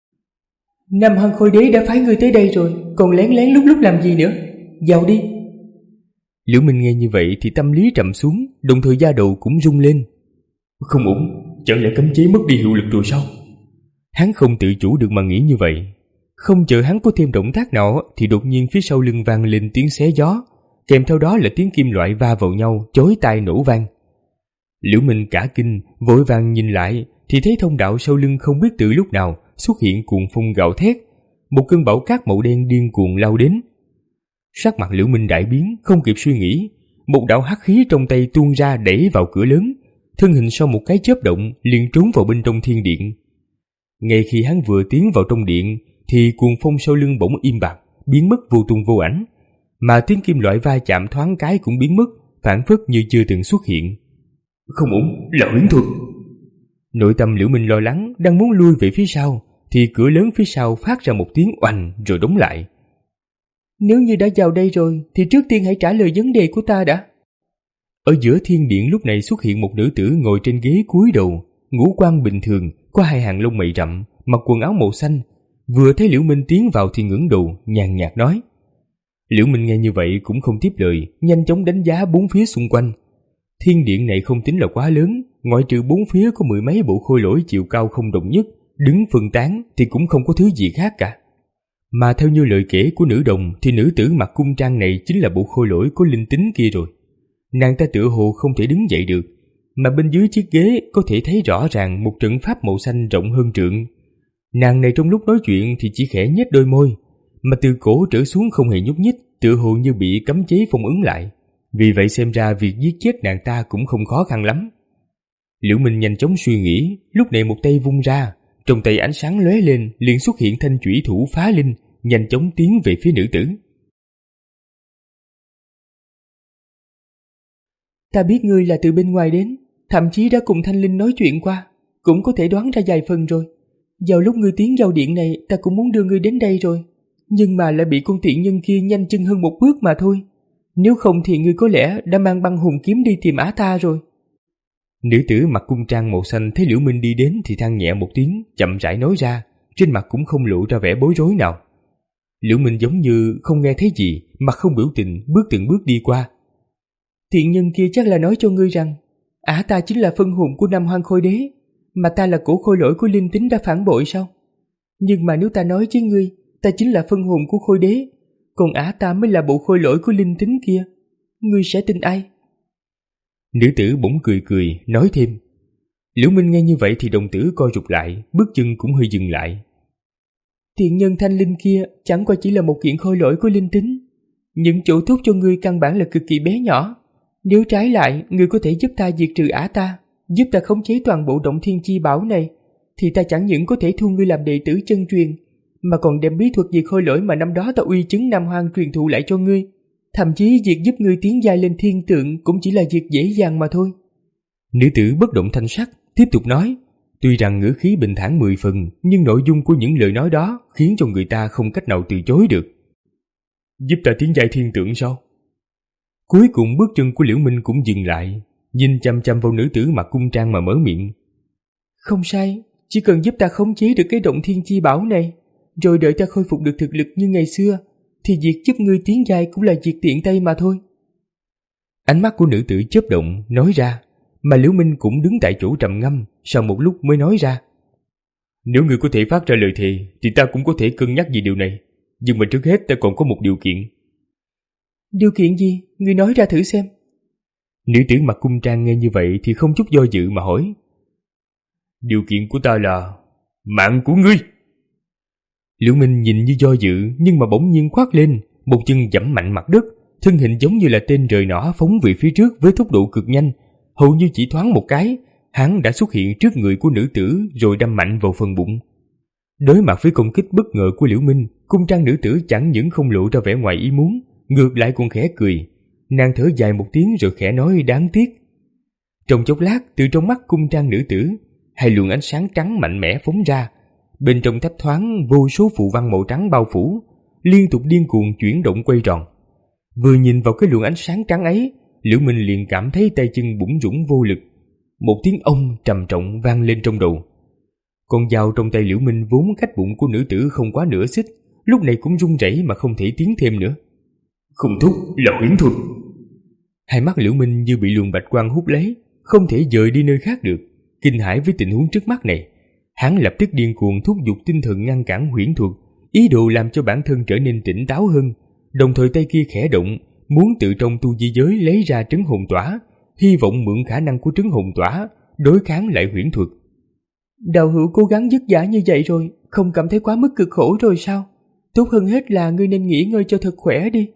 Nam Hoang Khôi Đế đã phái người tới đây rồi, còn lén lén lúc lúc làm gì nữa? Vào đi. Liễu Minh nghe như vậy thì tâm lý trầm xuống, đồng thời da đầu cũng rung lên. Không ổn, chẳng lẽ cấm chế mất đi hiệu lực rồi sao? Hắn không tự chủ được mà nghĩ như vậy. Không chờ hắn có thêm động tác nào thì đột nhiên phía sau lưng vang lên tiếng xé gió, kèm theo đó là tiếng kim loại va vào nhau chói tai nổ vang. Liễu Minh cả kinh, vội vàng nhìn lại thì thấy thông đạo sau lưng không biết từ lúc nào xuất hiện cuồng phong gào thét, một cơn bão cát màu đen điên cuồng lao đến. Sắc mặt Liễu Minh đại biến, không kịp suy nghĩ, một đạo hắc khí trong tay tuôn ra đẩy vào cửa lớn, thân hình sau một cái chớp động liền trốn vào bên trong thiên điện. Ngay khi hắn vừa tiến vào trong điện thì cuồng phong sau lưng bỗng im bặt, biến mất vô tung vô ảnh, mà tiếng kim loại va chạm thoáng cái cũng biến mất, phảng phất như chưa từng xuất hiện. Không ổn, là huyễn thuật. Nội tâm Liễu Minh lo lắng, đang muốn lui về phía sau thì cửa lớn phía sau phát ra một tiếng oành rồi đóng lại. Nếu như đã vào đây rồi thì trước tiên hãy trả lời vấn đề của ta đã. Ở giữa thiên điện lúc này xuất hiện một nữ tử ngồi trên ghế cúi đầu, ngũ quan bình thường, có hai hàng lông mày rậm, mặc quần áo màu xanh. Vừa thấy Liễu Minh tiến vào thì ngẩng đầu, nhàn nhạt nói. Liễu Minh nghe như vậy cũng không tiếp lời, nhanh chóng đánh giá bốn phía xung quanh. Thiên điện này không tính là quá lớn, ngoại trừ bốn phía có mười mấy bộ khôi lỗi chiều cao không đồng nhất, đứng phân tán thì cũng không có thứ gì khác cả. Mà theo như lời kể của nữ đồng thì nữ tử mặc cung trang này chính là bộ khôi lỗi có linh tính kia rồi. Nàng ta tựa hồ không thể đứng dậy được, mà bên dưới chiếc ghế có thể thấy rõ ràng một trận pháp màu xanh rộng hơn trượng. Nàng này trong lúc nói chuyện thì chỉ khẽ nhếch đôi môi, mà từ cổ trở xuống không hề nhúc nhích, tựa hồ như bị cấm chế phong ấn lại. Vì vậy xem ra việc giết chết nàng ta cũng không khó khăn lắm. Liễu Minh nhanh chóng suy nghĩ, lúc này một tay vung ra, trong tay ánh sáng lóe lên, liền xuất hiện thanh chủy thủ phá linh, nhanh chóng tiến về phía nữ tử. Ta biết ngươi là từ bên ngoài đến, thậm chí đã cùng Thanh Linh nói chuyện qua, cũng có thể đoán ra vài phần rồi. Vào lúc ngươi tiến vào điện này, ta cũng muốn đưa ngươi đến đây rồi, nhưng mà lại bị con tiện nhân kia nhanh chân hơn một bước mà thôi. Nếu không thì ngươi có lẽ đã mang băng hùng kiếm đi tìm Á ta rồi. Nữ tử mặc cung trang màu xanh thấy Liễu Minh đi đến thì than nhẹ một tiếng, chậm rãi nói ra, trên mặt cũng không lộ ra vẻ bối rối nào. Liễu Minh giống như không nghe thấy gì, mặt không biểu tình, bước từng bước đi qua. Tiện nhân kia chắc là nói cho ngươi rằng Á ta chính là phân hồn của Nam Hoang Khôi Đế, mà ta là cổ khôi lỗi của Linh Tính đã phản bội sao? Nhưng mà nếu ta nói với ngươi ta chính là phân hồn của Khôi Đế, còn Á ta mới là bộ khôi lỗi của Linh Tính kia, ngươi sẽ tin ai? Nữ tử bỗng cười cười, nói thêm. Liễu Minh nghe như vậy thì đồng tử co rụt lại, bước chân cũng hơi dừng lại. Tiện nhân Thanh Linh kia chẳng qua chỉ là một kiện khôi lỗi của Linh Tính, những chỗ tốt cho ngươi căn bản là cực kỳ bé nhỏ. Nếu trái lại ngươi có thể giúp ta diệt trừ Á ta, giúp ta khống chế toàn bộ Động Thiên Chi Bảo này, thì ta chẳng những có thể thu ngươi làm đệ tử chân truyền, mà còn đem bí thuật diệt khôi lỗi mà năm đó ta uy chứng Nam Hoang truyền thụ lại cho ngươi. Thậm chí việc giúp ngươi tiến giai lên thiên tượng cũng chỉ là việc dễ dàng mà thôi. Nữ tử bất động thanh sắc, tiếp tục nói. Tuy rằng ngữ khí bình thản mười phần, nhưng nội dung của những lời nói đó khiến cho người ta không cách nào từ chối được. Giúp ta tiến giai thiên tượng sao? Cuối cùng bước chân của Liễu Minh cũng dừng lại, nhìn chăm chăm vào nữ tử mặc cung trang mà mở miệng. Không sai, chỉ cần giúp ta khống chế được cái Động Thiên Chi Bảo này, rồi đợi ta khôi phục được thực lực như ngày xưa, thì việc giúp ngươi tiến giai cũng là việc tiện tay mà thôi. Ánh mắt của nữ tử chớp động, nói ra, mà Liễu Minh cũng đứng tại chỗ trầm ngâm, sau một lúc mới nói ra. Nếu ngươi có thể phát ra lời thề, thì ta cũng có thể cân nhắc về điều này, nhưng mà trước hết ta còn có một điều kiện. Điều kiện gì? Ngươi nói ra thử xem. Nữ tử mặc cung trang nghe như vậy thì không chút do dự mà hỏi. Điều kiện của ta là mạng của ngươi. Liễu Minh nhìn như do dự, nhưng mà bỗng nhiên quát lên, một chân giẫm mạnh mặt đất, thân hình giống như là tên rời nỏ phóng về phía trước với tốc độ cực nhanh, hầu như chỉ thoáng một cái, hắn đã xuất hiện trước người của nữ tử rồi đâm mạnh vào phần bụng. Đối mặt với công kích bất ngờ của Liễu Minh, cung trang nữ tử chẳng những không lộ ra vẻ ngoài ý muốn, ngược lại còn khẽ cười. Nàng thở dài một tiếng rồi khẽ nói đáng tiếc. Trong chốc lát, từ trong mắt cung trang nữ tử, hai luồng ánh sáng trắng mạnh mẽ phóng ra. Bên trong thấp thoáng vô số phù văn màu trắng bao phủ, liên tục điên cuồng chuyển động quay tròn. Vừa nhìn vào cái luồng ánh sáng trắng ấy, Liễu Minh liền cảm thấy tay chân bủn rủn vô lực. Một tiếng ông trầm trọng vang lên trong đầu. Con dao trong tay Liễu Minh vốn cách bụng của nữ tử không quá nửa xích, lúc này cũng run rẩy mà không thể tiến thêm nữa. Không thúc là huyễn thuật. Hai mắt Liễu Minh như bị luồng bạch quang hút lấy, không thể dời đi nơi khác được. Kinh hãi với tình huống trước mắt này, hắn lập tức điên cuồng thúc giục tinh thần ngăn cản huyễn thuật, ý đồ làm cho bản thân trở nên tỉnh táo hơn. Đồng thời tay kia khẽ động, muốn tự trong tu di giới lấy ra trấn hồn tỏa, hy vọng mượn khả năng của trấn hồn tỏa đối kháng lại huyễn thuật. Đạo hữu cố gắng vất vả như vậy rồi, không cảm thấy quá mức cực khổ rồi sao? Tốt hơn hết là ngươi nên nghỉ ngơi cho thật khỏe đi.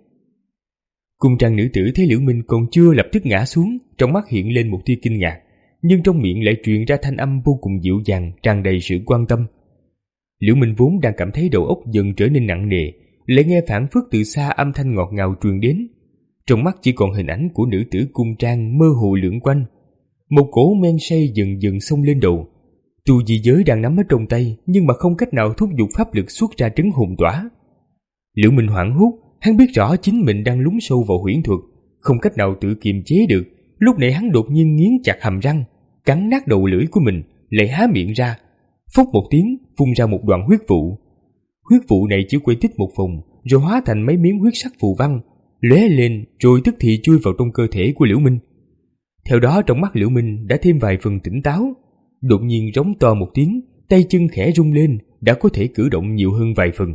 Cung trang nữ tử thấy Liễu Minh còn chưa lập tức ngã xuống, trong mắt hiện lên một tia kinh ngạc, nhưng trong miệng lại truyền ra thanh âm vô cùng dịu dàng, tràn đầy sự quan tâm. Liễu Minh vốn đang cảm thấy đầu óc dần trở nên nặng nề, lại nghe phảng phất từ xa âm thanh ngọt ngào truyền đến. Trong mắt chỉ còn hình ảnh của nữ tử cung trang mơ hồ lượn quanh. Một cỗ men say dần dần xông lên đầu. Tu di giới đang nắm ở trong tay, nhưng mà không cách nào thúc giục pháp lực xuất ra trấn hồn tỏa. Liễu Minh hoảng hốt, hắn biết rõ chính mình đang lún sâu vào huyễn thuật, không cách nào tự kiềm chế được. Lúc này hắn đột nhiên nghiến chặt hàm răng, cắn nát đầu lưỡi của mình, lại há miệng ra, phốc một tiếng phun ra một đoạn huyết vụ. Huyết vụ này chỉ quay tích một vòng, rồi hóa thành mấy miếng huyết sắc phù văn, lóe lên rồi tức thì chui vào trong cơ thể của Liễu Minh. Theo đó trong mắt Liễu Minh đã thêm vài phần tỉnh táo, đột nhiên rống to một tiếng, tay chân khẽ rung lên, đã có thể cử động nhiều hơn vài phần.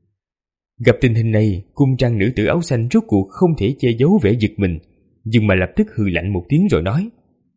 Gặp tình hình này, cung trang nữ tử áo xanh rốt cuộc không thể che giấu vẻ giật mình, nhưng mà lập tức hừ lạnh một tiếng rồi nói: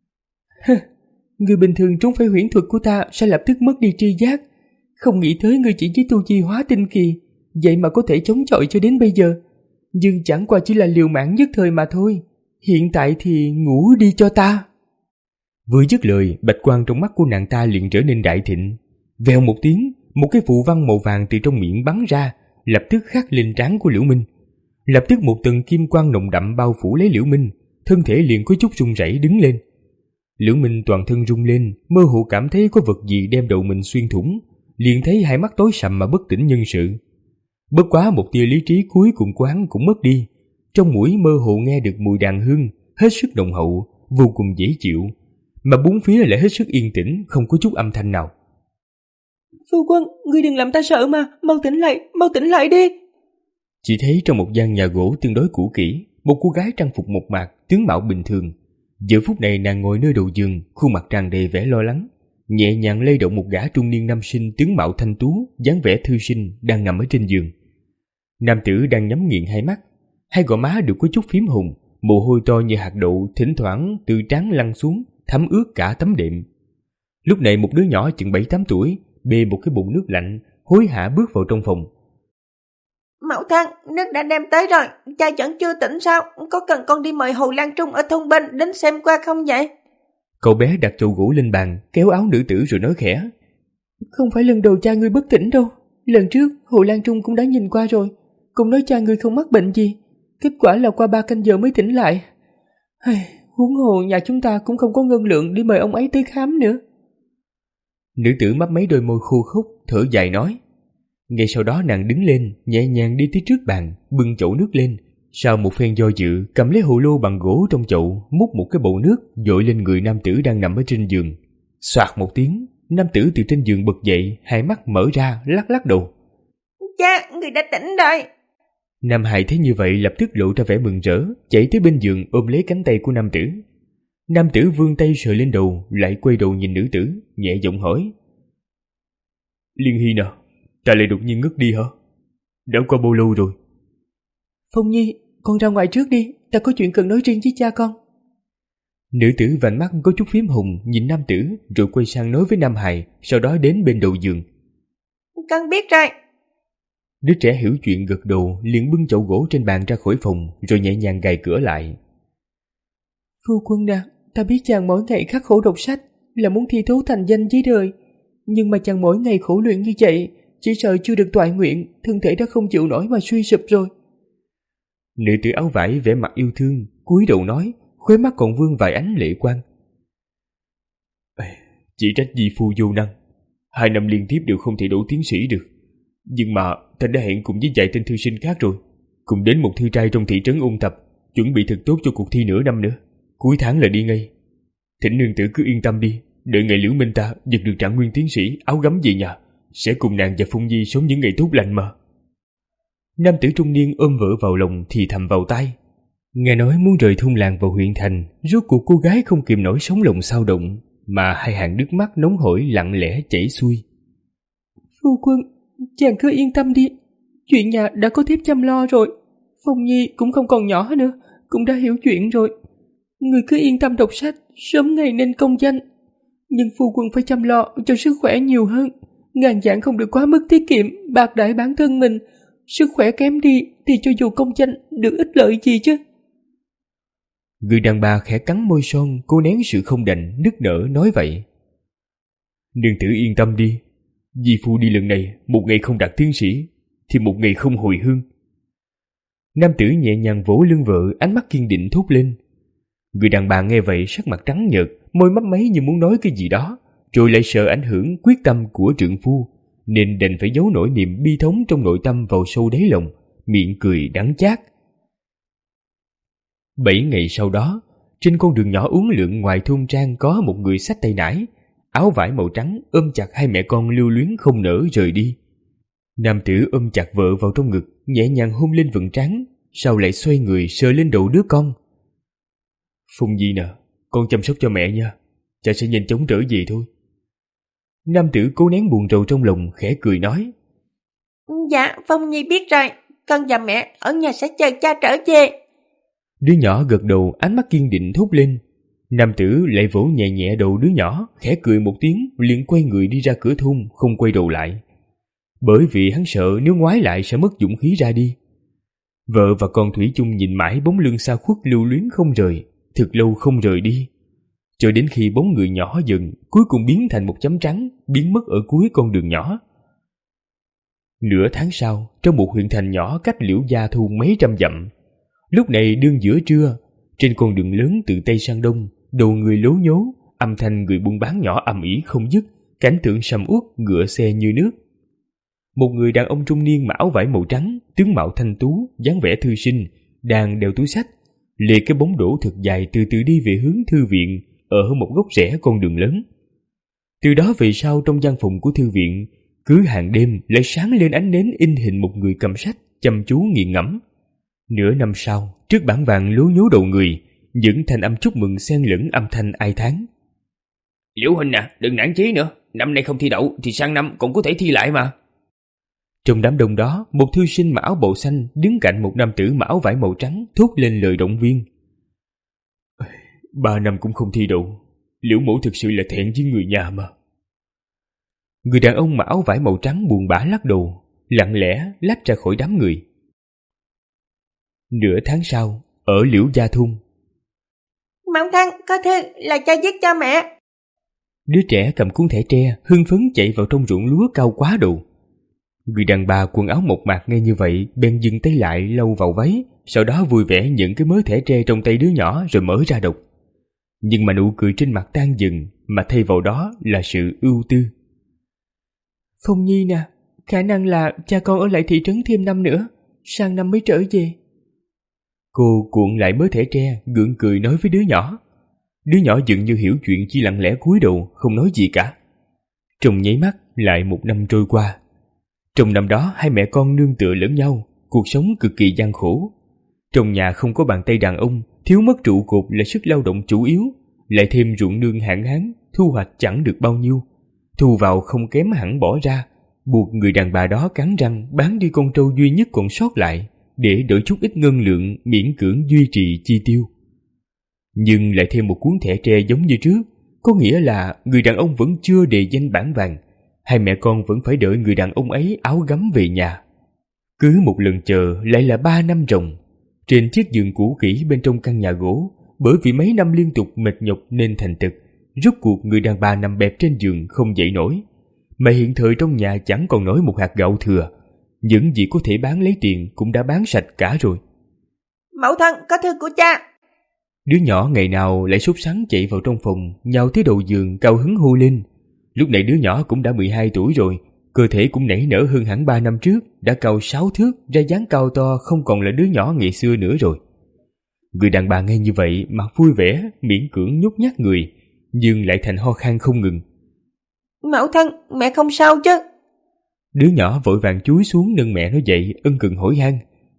Người bình thường trốn phải huyễn thuật của ta sẽ lập tức mất đi tri giác, không nghĩ tới ngươi chỉ với tu chi hóa tinh kỳ, vậy mà có thể chống chọi cho đến bây giờ, nhưng chẳng qua chỉ là liều mạng nhất thời mà thôi. Hiện tại thì ngủ đi cho ta. Vừa dứt lời, bạch quang trong mắt của nàng ta liền trở nên đại thịnh. Vèo một tiếng, một cái phù văn màu vàng từ trong miệng bắn ra, lập tức khắc lên trán của Liễu Minh. Lập tức một tầng kim quang nồng đậm bao phủ lấy Liễu Minh, thân thể liền có chút run rẩy đứng lên. Liễu Minh toàn thân rung lên, mơ hồ cảm thấy có vật gì đem đầu mình xuyên thủng, liền thấy hai mắt tối sầm mà bất tỉnh nhân sự. Bất quá một tia lý trí cuối cùng của hắn cũng mất đi, trong mũi mơ hồ nghe được mùi đàn hương hết sức nồng hậu, vô cùng dễ chịu, mà bốn phía lại hết sức yên tĩnh, không có chút âm thanh nào. Phu quân, ngươi đừng làm ta sợ mà, mau tỉnh lại, mau tỉnh lại đi. Chỉ thấy trong một gian nhà gỗ tương đối cũ kỹ, một cô gái trang phục mộc mạc, tướng mạo bình thường. Giờ phút này nàng ngồi nơi đầu giường, khuôn mặt tràn đầy vẻ lo lắng, nhẹ nhàng lay động một gã trung niên nam sinh tướng mạo thanh tú, dáng vẻ thư sinh đang nằm ở trên giường. Nam tử đang nhắm nghiền hai mắt, hai gò má đều có chút phím hồng, mồ hôi to như hạt đậu thỉnh thoảng từ trán lăn xuống, thấm ướt cả tấm đệm. Lúc này một đứa nhỏ chừng bảy tám tuổi bê một cái bồn nước lạnh, hối hả bước vào trong phòng. Mẫu thân, nước đã đem tới rồi, cha vẫn chưa tỉnh sao? Có cần con đi mời Hồ Lan Trung ở thôn bên đến xem qua không vậy? Cậu bé đặt chậu gỗ lên bàn, kéo áo nữ tử rồi nói khẽ. Không phải lần đầu cha ngươi bất tỉnh đâu. Lần trước Hồ Lan Trung cũng đã nhìn qua rồi, cũng nói cha ngươi không mắc bệnh gì. Kết quả là qua ba canh giờ mới tỉnh lại. Huống hồ nhà chúng ta cũng không có ngân lượng đi mời ông ấy tới khám nữa. Nữ tử mấp mấy đôi môi khô khốc, thở dài nói. Ngay sau đó nàng đứng lên, nhẹ nhàng đi tới trước bàn, bưng chậu nước lên. Sau một phen do dự, cầm lấy hồ lô bằng gỗ trong chậu, múc một cái bầu nước dội lên người nam tử đang nằm ở trên giường. Xoạt một tiếng, nam tử từ trên giường bật dậy, hai mắt mở ra, lắc lắc đầu. Cha, người đã tỉnh rồi. Nam hài thấy như vậy lập tức lộ ra vẻ mừng rỡ, chạy tới bên giường ôm lấy cánh tay của nam tử. Nam tử vươn tay sờ lên đầu, lại quay đầu nhìn nữ tử, nhẹ giọng hỏi. Liên Hy nào, ta lại đột nhiên ngất đi hả? Đã qua bao lâu rồi? Phong Nhi, con ra ngoài trước đi, ta có chuyện cần nói riêng với cha con. Nữ tử vành mắt có chút phím hồng nhìn nam tử, rồi quay sang nói với Nam hài, sau đó đến bên đầu giường. Con biết rồi. Đứa trẻ hiểu chuyện gật đầu, liền bưng chậu gỗ trên bàn ra khỏi phòng, rồi nhẹ nhàng gài cửa lại. Phu quân nè, ta biết chàng mỗi ngày khắc khổ đọc sách là muốn thi thố thành danh dưới đời, nhưng mà chàng mỗi ngày khổ luyện như vậy, chỉ sợ chưa được toại nguyện, thân thể đã không chịu nổi mà suy sụp rồi. Nữ tử áo vải vẻ mặt yêu thương, cúi đầu nói, khóe mắt còn vương vài ánh lệ quang. Chỉ trách di phu vô năng, hai năm liên tiếp đều không thể đỗ tiến sĩ được. Nhưng mà ta đã hẹn cùng với vài tên thư sinh khác rồi, cùng đến một thư trai trong thị trấn ôn tập, chuẩn bị thật tốt cho cuộc thi nửa năm nữa. Cuối tháng là đi ngay. Thỉnh nương tử cứ yên tâm đi, đợi ngày Liễu Minh ta giật được trạng nguyên tiến sĩ áo gấm về nhà, sẽ cùng nàng và Phong Nhi sống những ngày tốt lành mà. Nam tử trung niên ôm vợ vào lòng thì thầm vào tai. Nghe nói muốn rời thôn làng vào huyện thành, rốt cuộc cô gái không kìm nổi sống lòng sao động, mà hai hàng nước mắt nóng hổi lặng lẽ chảy xuôi. Phu quân, chàng cứ yên tâm đi, chuyện nhà đã có thiếp chăm lo rồi. Phong Nhi cũng không còn nhỏ nữa, cũng đã hiểu chuyện rồi. Người cứ yên tâm đọc sách, sớm ngày nên công danh. Nhưng phu quân phải chăm lo cho sức khỏe nhiều hơn, ngàn vạn không được quá mức tiết kiệm, bạc đãi bản thân mình. Sức khỏe kém đi thì cho dù công danh được ích lợi gì chứ. Người đàn bà khẽ cắn môi son, cố nén sự không đành, nức nở nói vậy. Nương tử yên tâm đi, di phu đi lần này, một ngày không đạt tiến sĩ, thì một ngày không hồi hương. Nam tử nhẹ nhàng vỗ lưng vợ, ánh mắt kiên định thốt lên. Người đàn bà nghe vậy sắc mặt trắng nhợt, môi mấp máy như muốn nói cái gì đó, rồi lại sợ ảnh hưởng quyết tâm của trượng phu, nên đành phải giấu nỗi niềm bi thống trong nội tâm vào sâu đáy lòng, miệng cười đắng chát. Bảy ngày sau đó, trên con đường nhỏ uốn lượn ngoài thôn trang có một người xách tay nải, áo vải màu trắng ôm chặt hai mẹ con lưu luyến không nỡ rời đi. Nam tử ôm chặt vợ vào trong ngực, nhẹ nhàng hôn lên vầng trán, sau lại xoay người sờ lên đầu đứa con. Phong Nhi nè, con chăm sóc cho mẹ nha, cha sẽ nhanh chóng trở về thôi. Nam tử cố nén buồn rầu trong lòng, khẽ cười nói. Dạ, Phong Nhi biết rồi, con và mẹ ở nhà sẽ chờ cha trở về. Đứa nhỏ gật đầu, ánh mắt kiên định thốt lên. Nam tử lại vỗ nhẹ nhẹ đầu đứa nhỏ, khẽ cười một tiếng, liền quay người đi ra cửa thôn, không quay đầu lại. Bởi vì hắn sợ nếu ngoái lại sẽ mất dũng khí ra đi. Vợ và con thủy chung nhìn mãi bóng lưng xa khuất lưu luyến không rời, thực lâu không rời đi, cho đến khi bóng người nhỏ dần cuối cùng biến thành một chấm trắng, biến mất ở cuối con đường nhỏ. Nửa tháng sau, trong một huyện thành nhỏ cách Liễu Gia Thôn mấy trăm dặm, lúc này đương giữa trưa, trên con đường lớn từ Tây sang Đông, đầu người lố nhố, âm thanh người buôn bán nhỏ ầm ĩ không dứt, cảnh tượng sầm uất, ngựa xe như nước. Một người đàn ông trung niên mặc áo vải màu trắng, tướng mạo thanh tú, dáng vẻ thư sinh, đang đeo túi xách, lê cái bóng đổ thật dài từ từ đi về hướng thư viện ở một góc rẽ con đường lớn. Từ đó về sau, trong gian phòng của thư viện, cứ hàng đêm lại sáng lên ánh nến in hình một người cầm sách chăm chú nghiền ngẫm. Nửa năm sau, trước bảng vàng lố nhố đầu người, những thanh âm chúc mừng xen lẫn âm thanh ai thán. Liễu huynh à, đừng nản chí nữa, năm nay không thi đậu thì sang năm cũng có thể thi lại mà. Trong đám đông đó, một thư sinh mặc áo bộ xanh đứng cạnh một nam tử mặc áo vải màu trắng thốt lên lời động viên. Ba năm cũng không thi đậu, Liễu mẫu thực sự là thẹn với người nhà mà. Người đàn ông mặc áo vải màu trắng buồn bã lắc đầu, lặng lẽ lách ra khỏi đám người. Nửa tháng sau, ở Liễu Gia Thôn. Mẫu thân, có thư là cha viết cho mẹ. Đứa trẻ cầm cuốn thẻ tre hưng phấn chạy vào trong ruộng lúa cao quá độ. Người đàn bà quần áo mộc mạc nghe như vậy bèn dừng tay lại lau vào váy, sau đó vui vẻ nhận cái mớ thẻ tre trong tay đứa nhỏ rồi mở ra đọc. Nhưng mà nụ cười trên mặt tan dừng, mà thay vào đó là sự ưu tư. Phong Nhi nè, khả năng là cha con ở lại thị trấn thêm năm nữa, sang năm mới trở về. Cô cuộn lại mớ thẻ tre, gượng cười nói với đứa nhỏ. Đứa nhỏ dường như hiểu chuyện, chỉ lặng lẽ cúi đầu không nói gì cả. Trong nháy mắt lại một năm trôi qua. Trong năm đó hai mẹ con nương tựa lẫn nhau, cuộc sống cực kỳ gian khổ. Trong nhà không có bàn tay đàn ông, thiếu mất trụ cột là sức lao động chủ yếu, lại thêm ruộng nương hạn hán, thu hoạch chẳng được bao nhiêu, thu vào không kém hẳn bỏ ra, buộc người đàn bà đó cắn răng bán đi con trâu duy nhất còn sót lại để đổi chút ít ngân lượng miễn cưỡng duy trì chi tiêu. Nhưng lại thêm một cuốn thẻ tre giống như trước, có nghĩa là người đàn ông vẫn chưa đề danh bảng vàng, hai mẹ con vẫn phải đợi người đàn ông ấy áo gấm về nhà. Cứ một lần chờ lại là ba năm ròng. Trên chiếc giường cũ kỹ bên trong căn nhà gỗ, bởi vì mấy năm liên tục mệt nhọc nên thành tật, rốt cuộc người đàn bà nằm bẹp trên giường không dậy nổi. Mà hiện thời trong nhà chẳng còn nổi một hạt gạo thừa, những gì có thể bán lấy tiền cũng đã bán sạch cả rồi. Mẫu thân, có thư của cha. Đứa nhỏ ngày nào lại sốt sắng chạy vào trong phòng, nhào tới đầu giường cao hứng hô lên. Lúc này đứa nhỏ cũng đã mười hai tuổi rồi, cơ thể cũng nảy nở hơn hẳn ba năm trước, đã cao sáu thước, ra dáng cao to, không còn là đứa nhỏ ngày xưa nữa rồi. Người đàn bà nghe như vậy, mặt vui vẻ, miễn cưỡng nhút nhát người, nhưng lại thành ho khan không ngừng. Mẫu thân, mẹ không sao chứ? Đứa nhỏ vội vàng chúi xuống nâng mẹ nó dậy, ân cần hỏi han.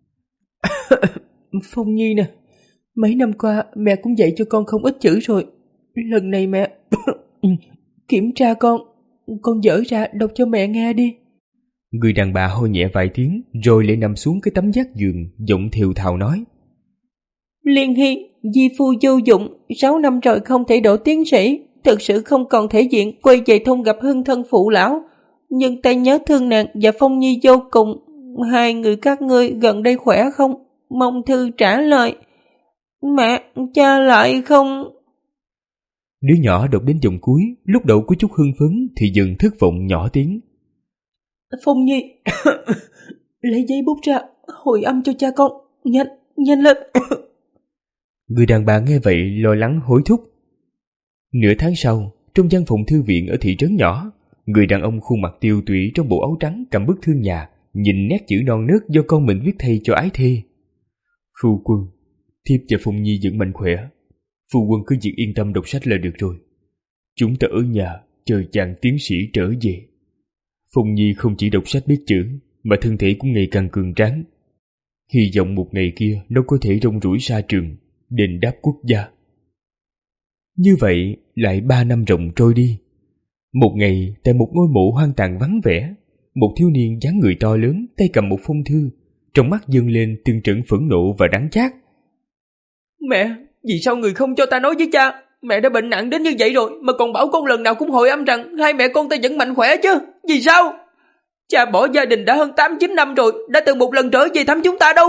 Phong Nhi nè, mấy năm qua mẹ cũng dạy cho con không ít chữ rồi. Lần này mẹ kiểm tra con, con dở ra đọc cho mẹ nghe đi. Người đàn bà hô nhẹ vài tiếng rồi lại nằm xuống cái tấm vách giường, giọng thều thào nói. Liên Hy, di phu vô dụng, sáu năm rồi không thể đỗ tiến sĩ, thực sự không còn thể diện quay về thôn gặp hương thân phụ lão. Nhưng ta nhớ thương nàng và Phong Nhi vô cùng. Hai người các ngươi gần đây khỏe không? Mong thư trả lời. Mẹ, cha lại không... Đứa nhỏ đọc đến dòng cuối, lúc đầu có chút hưng phấn thì dần thất vọng nhỏ tiếng. Phong Nhi, lấy giấy bút ra, hồi âm cho cha con, nhanh, nhanh lên. Người đàn bà nghe vậy lo lắng hối thúc. Nửa tháng sau, trong văn phòng thư viện ở thị trấn nhỏ, người đàn ông khuôn mặt tiêu tụy trong bộ áo trắng cầm bức thư nhà, nhìn nét chữ non nớt do con mình viết thay cho ái thê. Phu quân, thiếp và Phong Nhi vẫn mạnh khỏe. Phu quân cứ việc yên tâm đọc sách là được rồi. Chúng ta ở nhà chờ chàng tiến sĩ trở về. Phong Nhi không chỉ đọc sách biết chữ, mà thân thể cũng ngày càng cường tráng. Hy vọng một ngày kia nó có thể rong ruổi xa trường, đền đáp quốc gia. Như vậy lại ba năm ròng trôi đi. Một ngày, tại một ngôi mộ hoang tàn vắng vẻ, một thiếu niên dáng người to lớn tay cầm một phong thư, trong mắt dâng lên từng trận phẫn nộ và đắng chát. Mẹ, vì sao người không cho ta nói với cha? Mẹ đã bệnh nặng đến như vậy rồi mà còn bảo con lần nào cũng hồi âm rằng hai mẹ con ta vẫn mạnh khỏe chứ. Vì sao? Cha bỏ gia đình đã hơn tám chín năm rồi, đã từng một lần trở về thăm chúng ta đâu.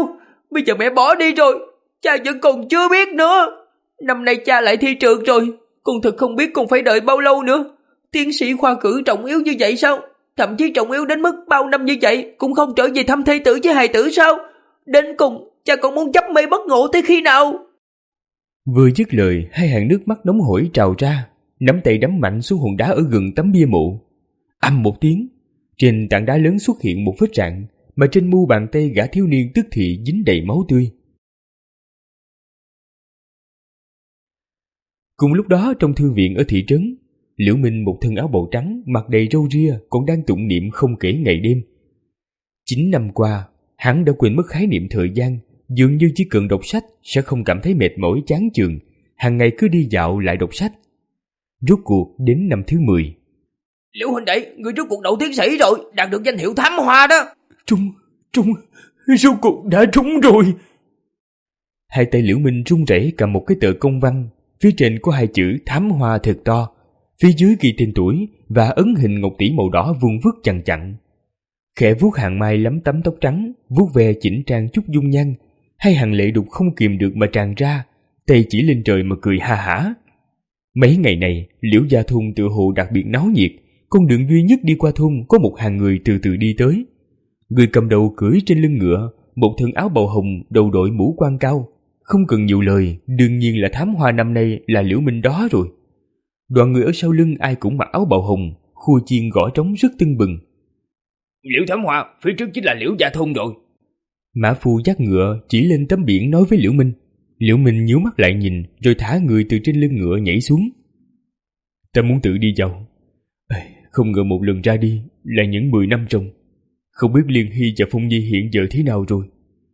Bây giờ mẹ bỏ đi rồi, cha vẫn còn chưa biết nữa. Năm nay cha lại thi trượt rồi, con thật không biết con phải đợi bao lâu nữa. Tiến sĩ khoa cử trọng yếu như vậy sao? Thậm chí trọng yếu đến mức bao năm như vậy cũng không trở về thăm thê tử với hài tử sao? Đến cùng cha còn muốn chấp mê bất ngộ tới khi nào? Vừa dứt lời, hai hàng nước mắt nóng hổi trào ra, nắm tay đấm mạnh xuống hòn đá ở gần tấm bia mộ. Ầm một tiếng, trên tảng đá lớn xuất hiện một vết rạn, mà trên mu bàn tay gã thiếu niên tức thì dính đầy máu tươi. Cùng lúc đó, trong thư viện ở thị trấn, Liễu Minh một thân áo bào trắng, mặt đầy râu ria, còn đang tụng niệm không kể ngày đêm. Chín năm qua, hắn đã quên mất khái niệm thời gian, dường như chỉ cần đọc sách sẽ không cảm thấy mệt mỏi chán chường, hàng ngày cứ đi dạo lại đọc sách. Rốt cuộc đến năm thứ mười. Liễu huynh đệ, người rốt cuộc đậu tiến sĩ rồi, đạt được danh hiệu thám hoa đó. Trúng, trúng, rốt cuộc đã trúng rồi. Hai tay Liễu Minh run rẩy cầm một cái tờ công văn, phía trên có hai chữ thám hoa thật to, phía dưới ghi tên tuổi và ấn hình ngọc tỷ màu đỏ vuông vức chằng chặn. Khẽ vuốt hàng mai lấm tấm tóc trắng, vuốt ve chỉnh trang chút dung nhan, hai hàng lệ đục không kìm được mà tràn ra, tay chỉ lên trời mà cười ha hả. Mấy ngày này, Liễu gia thôn tựa hồ đặc biệt náo nhiệt, con đường duy nhất đi qua thôn có một hàng người từ từ đi tới. Người cầm đầu cưỡi trên lưng ngựa, một thân áo bào hồng, đầu đội mũ quan cao. Không cần nhiều lời, đương nhiên là thám hoa năm nay là Liễu Minh đó rồi. Đoàn người ở sau lưng ai cũng mặc áo bào hồng, khua chiên gõ trống rất tưng bừng. Liễu thám hoa, phía trước chính là Liễu gia thôn rồi. Mã phu dắt ngựa chỉ lên tấm biển nói với Liễu Minh. Liễu Minh nhíu mắt lại nhìn, rồi thả người từ trên lưng ngựa nhảy xuống. Ta muốn tự đi vào. Ê, không ngờ một lần ra đi là những mười năm trong. Không biết Liên Hy và Phong Nhi hiện giờ thế nào rồi.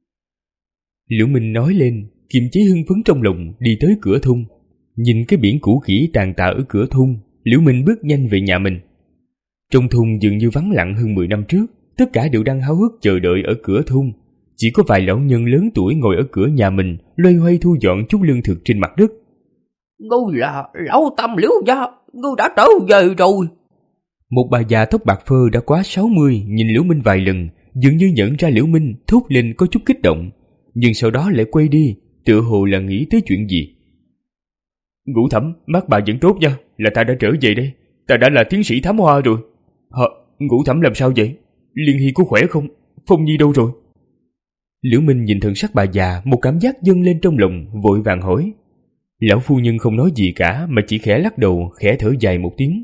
Liễu Minh nói lên, kiềm chế hưng phấn trong lòng, đi tới cửa thôn. Nhìn cái biển cũ kỹ tàn tạ ở cửa thôn, Liễu Minh bước nhanh về nhà mình. Trong thôn dường như vắng lặng hơn mười năm trước, tất cả đều đang háo hức chờ đợi ở cửa thôn. Chỉ có vài lão nhân lớn tuổi ngồi ở cửa nhà mình, loay hoay thu dọn chút lương thực trên mặt đất. Ngươi là lão Tam Liễu gia, ngươi đã trở về rồi. Một bà già tóc bạc phơ đã quá sáu mươi nhìn Liễu Minh vài lần, dường như nhận ra Liễu Minh, thốt lên có chút kích động, nhưng sau đó lại quay đi, tựa hồ là nghĩ tới chuyện gì. Ngũ Thẩm, mắt bà vẫn tốt nha, là ta đã trở về đây, ta đã là tiến sĩ thám hoa rồi. Hả, Ngũ Thẩm làm sao vậy? Liên Hy có khỏe không? Phong Nhi đâu rồi? Liễu Minh nhìn thần sắc bà già, một cảm giác dâng lên trong lòng, vội vàng hỏi. Lão phu nhân không nói gì cả, mà chỉ khẽ lắc đầu, khẽ thở dài một tiếng.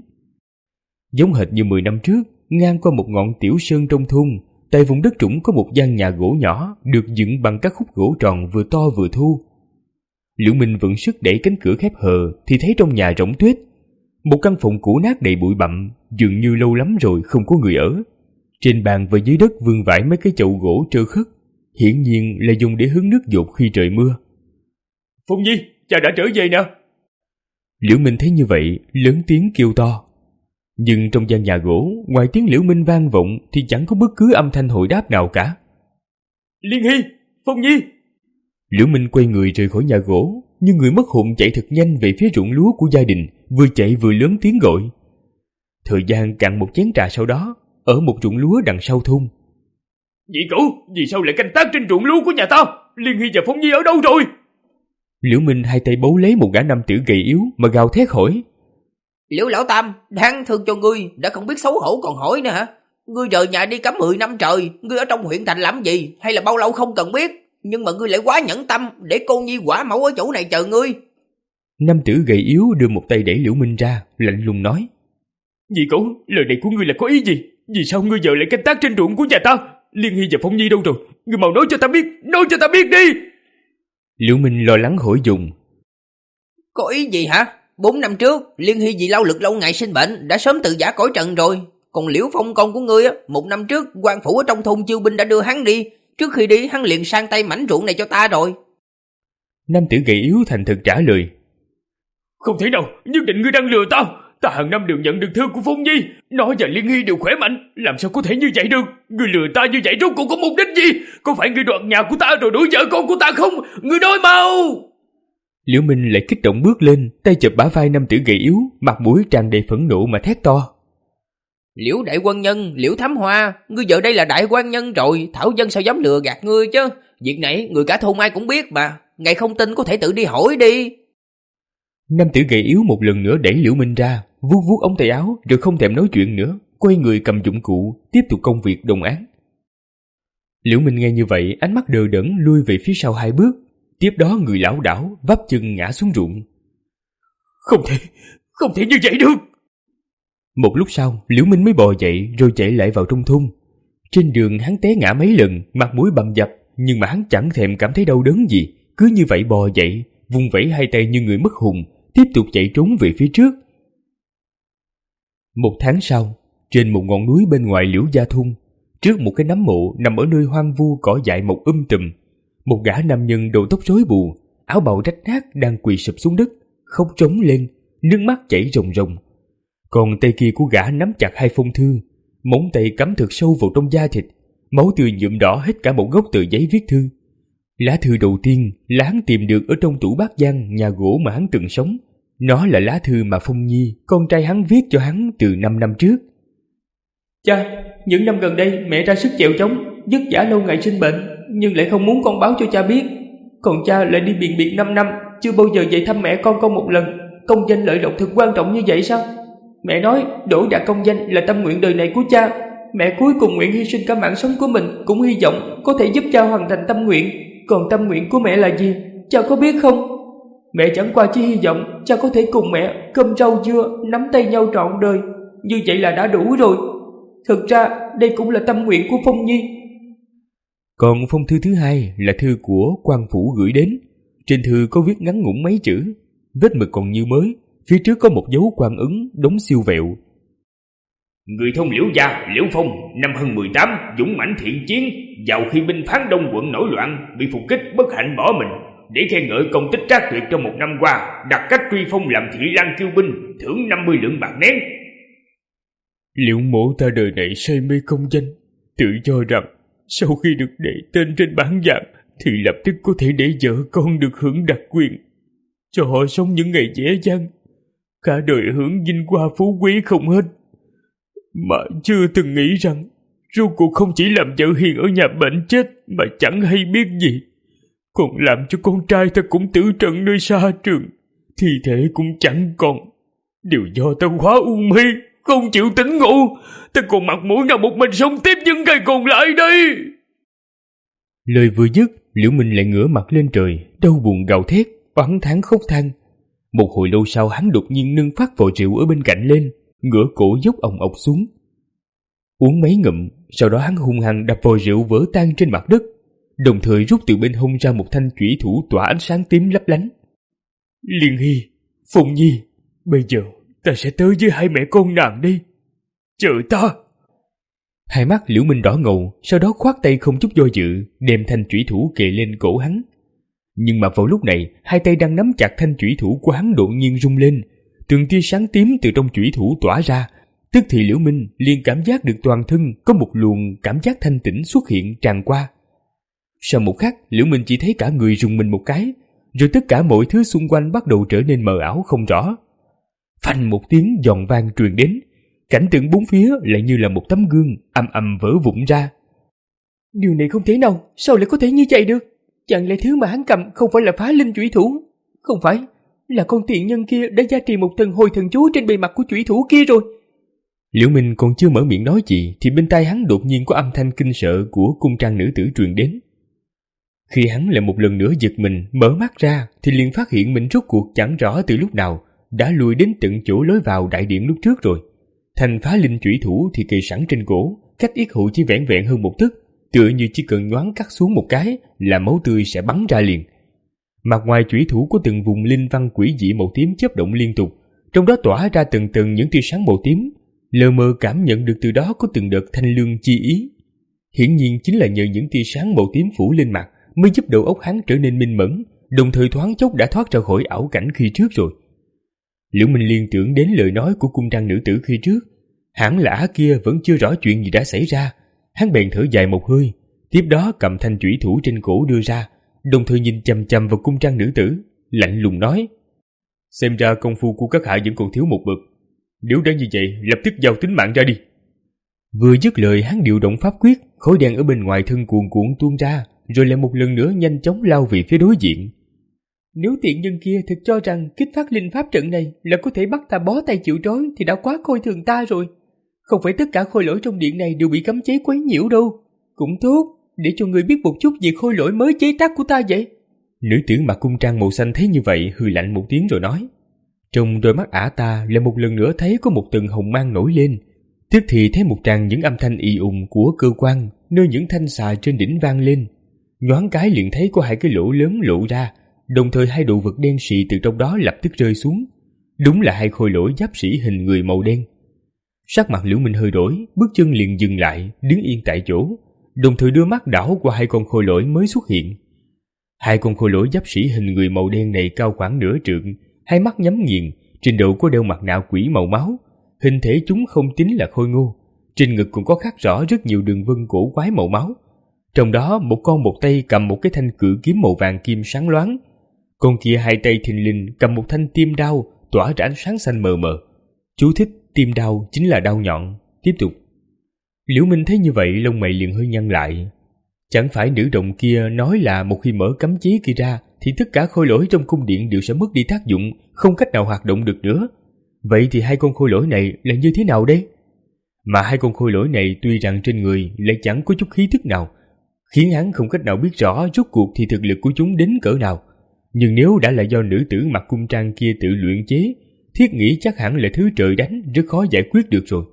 Giống hệt như mười năm trước, ngang qua một ngọn tiểu sơn trong thôn, tại vùng đất trũng có một gian nhà gỗ nhỏ, được dựng bằng các khúc gỗ tròn vừa to vừa thô. Liễu Minh vận sức đẩy cánh cửa khép hờ, thì thấy trong nhà rỗng tuếch. Một căn phòng cũ nát đầy bụi bặm, dường như lâu lắm rồi không có người ở. Trên bàn và dưới đất vương vãi mấy cái chậu gỗ trơ khất, hiển nhiên là dùng để hứng nước dột khi trời mưa. Phong Nhi, cha đã trở về nè. Liễu Minh thấy như vậy, lớn tiếng kêu to. Nhưng trong gian nhà gỗ, ngoài tiếng Liễu Minh vang vọng thì chẳng có bất cứ âm thanh hồi đáp nào cả. Liên Hy, Phong Nhi. Liễu Minh quay người rời khỏi nhà gỗ, nhưng người mất hồn chạy thật nhanh về phía ruộng lúa của gia đình, vừa chạy vừa lớn tiếng gọi. Thời gian cạn một chén trà sau đó, ở một ruộng lúa đằng sau thôn. Nhị cửu, vì sao lại canh tác trên ruộng lúa của nhà ta? Liên Hy và Phong Nhi ở đâu rồi? Liễu Minh hai tay bấu lấy một gã nam tử gầy yếu mà gào thét hỏi. Liễu lão Tam, đáng thương cho ngươi, đã không biết xấu hổ còn hỏi nữa hả? Ngươi rời nhà đi cắm mười năm trời, ngươi ở trong huyện thành làm gì, hay là bao lâu không cần biết, nhưng mà ngươi lại quá nhẫn tâm để cô Nhi quả mẫu ở chỗ này chờ ngươi. Nam tử gầy yếu đưa một tay đẩy Liễu Minh ra, lạnh lùng nói. Nhị cửu, lời này của ngươi là có ý gì? Vì sao ngươi giờ lại canh tác trên ruộng của nhà ta? Liên Hy và Phong Nhi đâu rồi? Ngươi mau nói cho ta biết, nói cho ta biết đi. Liễu Minh lo lắng hỏi dồn. Có ý gì hả? Bốn năm trước, Liên Hy vì lao lực lâu ngày sinh bệnh đã sớm từ giã cõi trần rồi. Còn Liễu Phong con của ngươi á, một năm trước quan phủ ở trong thôn chiêu binh đã đưa hắn đi. Trước khi đi hắn liền sang tay mảnh ruộng này cho ta rồi. Nam tử gầy yếu thành thật trả lời. Không thể nào, nhất định ngươi đang lừa ta. Ta hàng năm đều nhận được thư của Phong Nhi, nó và Liên Hy đều khỏe mạnh, làm sao có thể như vậy được? Ngươi lừa ta như vậy rốt cuộc có mục đích gì? Có phải ngươi đoạt nhà của ta rồi đuổi vợ con của ta không? Ngươi nói mau! Liễu Minh lại kích động bước lên, tay chụp bả vai nam tử gầy yếu, mặt mũi tràn đầy phẫn nộ mà thét to. Liễu đại quan nhân, Liễu Thám Hoa, ngươi giờ đây là đại quan nhân rồi, Thảo Dân sao dám lừa gạt ngươi chứ? Việc này người cả thôn ai cũng biết mà, ngài không tin có thể tự đi hỏi đi. Nam tử gầy yếu một lần nữa đẩy Liễu Minh ra, vuốt vuốt ống tay áo rồi không thèm nói chuyện nữa, quay người cầm dụng cụ, tiếp tục công việc đồng án. Liễu Minh nghe như vậy, ánh mắt đờ đẫn lui về phía sau hai bước, tiếp đó người lảo đảo vấp chân ngã xuống ruộng. Không thể, không thể như vậy được. Một lúc sau, Liễu Minh mới bò dậy rồi chạy lại vào trong thôn. Trên đường hắn té ngã mấy lần, mặt mũi bầm dập, nhưng mà hắn chẳng thèm cảm thấy đau đớn gì, cứ như vậy bò dậy, vung vẩy hai tay như người mất hồn, tiếp tục chạy trốn về phía trước. Một tháng sau, trên một ngọn núi bên ngoài Liễu gia thôn, trước một cái nấm mộ nằm ở nơi hoang vu cỏ dại mọc um tùm, một gã nam nhân đầu tóc rối bù, áo bào rách nát đang quỳ sụp xuống đất, khóc trống lên, nước mắt chảy ròng ròng. Còn tay kia của gã nắm chặt hai phong thư, móng tay cắm thật sâu vào trong da thịt, máu tươi nhuộm đỏ hết cả một góc tờ giấy viết thư. Lá thư đầu tiên là hắn tìm được ở trong tủ bát giang nhà gỗ mà hắn từng sống. Nó là lá thư mà Phong Nhi, con trai hắn viết cho hắn từ năm năm trước. Cha, những năm gần đây mẹ ra sức chèo chống, vất vả lâu ngày sinh bệnh, nhưng lại không muốn con báo cho cha biết. Còn cha lại đi biền biệt năm năm, chưa bao giờ về thăm mẹ con con một lần. Công danh lợi lộc thực quan trọng như vậy sao? Mẹ nói đỗ đạt công danh là tâm nguyện đời này của cha. Mẹ cuối cùng nguyện hy sinh cả mạng sống của mình, cũng hy vọng có thể giúp cha hoàn thành tâm nguyện. Còn tâm nguyện của mẹ là gì, cha có biết không? Mẹ chẳng qua chỉ hy vọng cha có thể cùng mẹ cơm rau dưa, nắm tay nhau trọn đời. Như vậy là đã đủ rồi. Thực ra đây cũng là tâm nguyện của Phong Nhi. Còn phong thư thứ hai là thư của quan phủ gửi đến. Trên thư có viết ngắn ngủn mấy chữ, vết mực còn như mới, phía trước có một dấu quan ứng đóng siêu vẹo. Người thôn Liễu gia, Liễu Phong, năm hơn mười tám, dũng mãnh thiện chiến, vào khi binh phán Đông quận nổi loạn, bị phục kích bất hạnh bỏ mình. Để khen ngợi công tích trác tuyệt trong một năm qua, đặt cách truy phong làm thị lang kiêu binh, thưởng năm mươi lượng bạc nén. Liễu mộ ta đời này say mê công danh, tự cho rằng sau khi được đệ tên trên bảng vàng thì lập tức có thể để vợ con được hưởng đặc quyền, cho họ sống những ngày dễ dàng, cả đời hưởng vinh hoa phú quý không hết. Mà chưa từng nghĩ rằng rốt cuộc không chỉ làm vợ hiền ở nhà bệnh chết mà chẳng hay biết gì, còn làm cho con trai ta cũng tử trận nơi xa trường, thi thể cũng chẳng còn. Đều do ta quá u mê, không chịu tỉnh ngủ, ta còn mặt mũi nào một mình sống tiếp những ngày còn lại đây. Lời vừa dứt, Liễu Minh lại ngửa mặt lên trời, đau buồn gào thét, oán thán khóc than. Một hồi lâu sau, hắn đột nhiên nâng phát vò rượu ở bên cạnh lên, ngửa cổ dốc ồng ọc xuống. Uống mấy ngụm, sau đó hắn hung hăng đập vò rượu vỡ tan trên mặt đất, đồng thời rút từ bên hông ra một thanh chủy thủ tỏa ánh sáng tím lấp lánh. Liên Hy, Phụng Nhi, bây giờ ta sẽ tới với hai mẹ con nàng đi, chờ ta. Hai mắt Liễu Minh đỏ ngầu, sau đó khoát tay không chút do dự, đem thanh chủy thủ kề lên cổ hắn. Nhưng mà vào lúc này, hai tay đang nắm chặt thanh chủy thủ của hắn đột nhiên rung lên, từng tia sáng tím từ trong chủy thủ tỏa ra. Tức thì Liễu Minh liền cảm giác được toàn thân có một luồng cảm giác thanh tĩnh xuất hiện tràn qua. Sau một khắc, Liễu Minh chỉ thấy cả người rùng mình một cái, rồi tất cả mọi thứ xung quanh bắt đầu trở nên mờ ảo không rõ. Phanh một tiếng giòn vang truyền đến, cảnh tượng bốn phía lại như là một tấm gương ầm ầm vỡ vụn ra. Điều này không thể nào, sao lại có thể như vậy được? Chẳng lẽ thứ mà hắn cầm không phải là phá linh chủy thủ? Không phải, là con tiện nhân kia đã gia trì một thần hồi thần chú trên bề mặt của chủy thủ kia rồi. Liễu Minh còn chưa mở miệng nói gì thì bên tai hắn đột nhiên có âm thanh kinh sợ của cung trang nữ tử truyền đến. Khi hắn lại một lần nữa giật mình mở mắt ra thì liền phát hiện mình rốt cuộc chẳng rõ từ lúc nào đã lùi đến tận chỗ lối vào đại điện lúc trước rồi. Thành phá linh chủy thủ thì kề sẵn trên cổ, cách yết hầu chỉ vẻn vẹn hơn một tấc, tựa như chỉ cần nhoáng cắt xuống một cái là máu tươi sẽ bắn ra liền. Mặt ngoài chủy thủ có từng vùng linh văn quỷ dị màu tím chớp động liên tục, trong đó tỏa ra từng từng những tia sáng màu tím, lờ mờ cảm nhận được từ đó có từng đợt thanh lương chi ý. Hiển nhiên chính là nhờ những tia sáng màu tím phủ lên mặt mới giúp đầu óc hắn trở nên minh mẫn, đồng thời thoáng chốc đã thoát ra khỏi ảo cảnh khi trước rồi. Liễu Minh liên tưởng đến lời nói của cung trang nữ tử khi trước, hẳn là ả kia vẫn chưa rõ chuyện gì đã xảy ra. Hắn bèn thở dài một hơi, tiếp đó cầm thanh chủy thủ trên cổ đưa ra, đồng thời nhìn chằm chằm vào cung trang nữ tử, lạnh lùng nói: Xem ra công phu của các hạ vẫn còn thiếu một bậc, nếu đã như vậy lập tức giao tính mạng ra đi, Vừa dứt lời, hắn điều động pháp quyết, khối đen ở bên ngoài thân cuồn cuộn tuôn ra, rồi lại một lần nữa nhanh chóng lao về phía đối diện. Nếu tiện nhân kia thực cho rằng kích phát linh pháp trận này là có thể bắt ta bó tay chịu trói thì đã quá coi thường ta rồi. Không phải tất cả khôi lỗi trong điện này đều bị cấm chế quấy nhiễu đâu. Cũng tốt, để cho người biết một chút về khôi lỗi mới chế tác của ta vậy. Nữ tử mặc cung trang màu xanh thấy như vậy hừ lạnh một tiếng rồi nói. Trong đôi mắt ả ta lại một lần nữa thấy có một tầng hồng mang nổi lên. Tức thì thấy một tràng những âm thanh ì ùng của cơ quan nơi những thanh xà trên đỉnh vang lên. Nhoáng cái liền thấy có hai cái lỗ lớn lộ ra, đồng thời hai đồ vật đen xì từ trong đó lập tức rơi xuống. Đúng là hai khôi lỗi giáp sĩ hình người màu đen. Sắc mặt Liễu Minh hơi đổi, bước chân liền dừng lại, đứng yên tại chỗ, đồng thời đưa mắt đảo qua hai con khôi lỗi mới xuất hiện. Hai con khôi lỗi giáp sĩ hình người màu đen này cao khoảng nửa trượng, hai mắt nhắm nghiền, trên đầu có đeo mặt nạ quỷ màu máu. Hình thể chúng không tính là khôi ngô, trên ngực cũng có khắc rõ rất nhiều đường vân cổ quái màu máu. Trong đó một con một tay cầm một cái thanh cự kiếm màu vàng kim sáng loáng, con kia hai tay thình lình cầm một thanh tiêm đao tỏa ra ánh sáng xanh mờ mờ. Chú thích: tiêm đao chính là đao nhọn. Tiếp tục. Liễu Minh thấy như vậy lông mày liền hơi nhăn lại. Chẳng phải nữ đồng kia nói là một khi mở cấm chế kia ra thì tất cả khôi lỗi trong cung điện đều sẽ mất đi tác dụng, không cách nào hoạt động được nữa. Vậy thì hai con khôi lỗi này là như thế nào đây? Mà hai con khôi lỗi này tuy rằng trên người lại chẳng có chút khí thức nào, khiến hắn không cách nào biết rõ rốt cuộc thì thực lực của chúng đến cỡ nào. Nhưng nếu đã là do nữ tử mặc cung trang kia tự luyện chế, thiết nghĩ chắc hẳn là thứ trời đánh, rất khó giải quyết được rồi.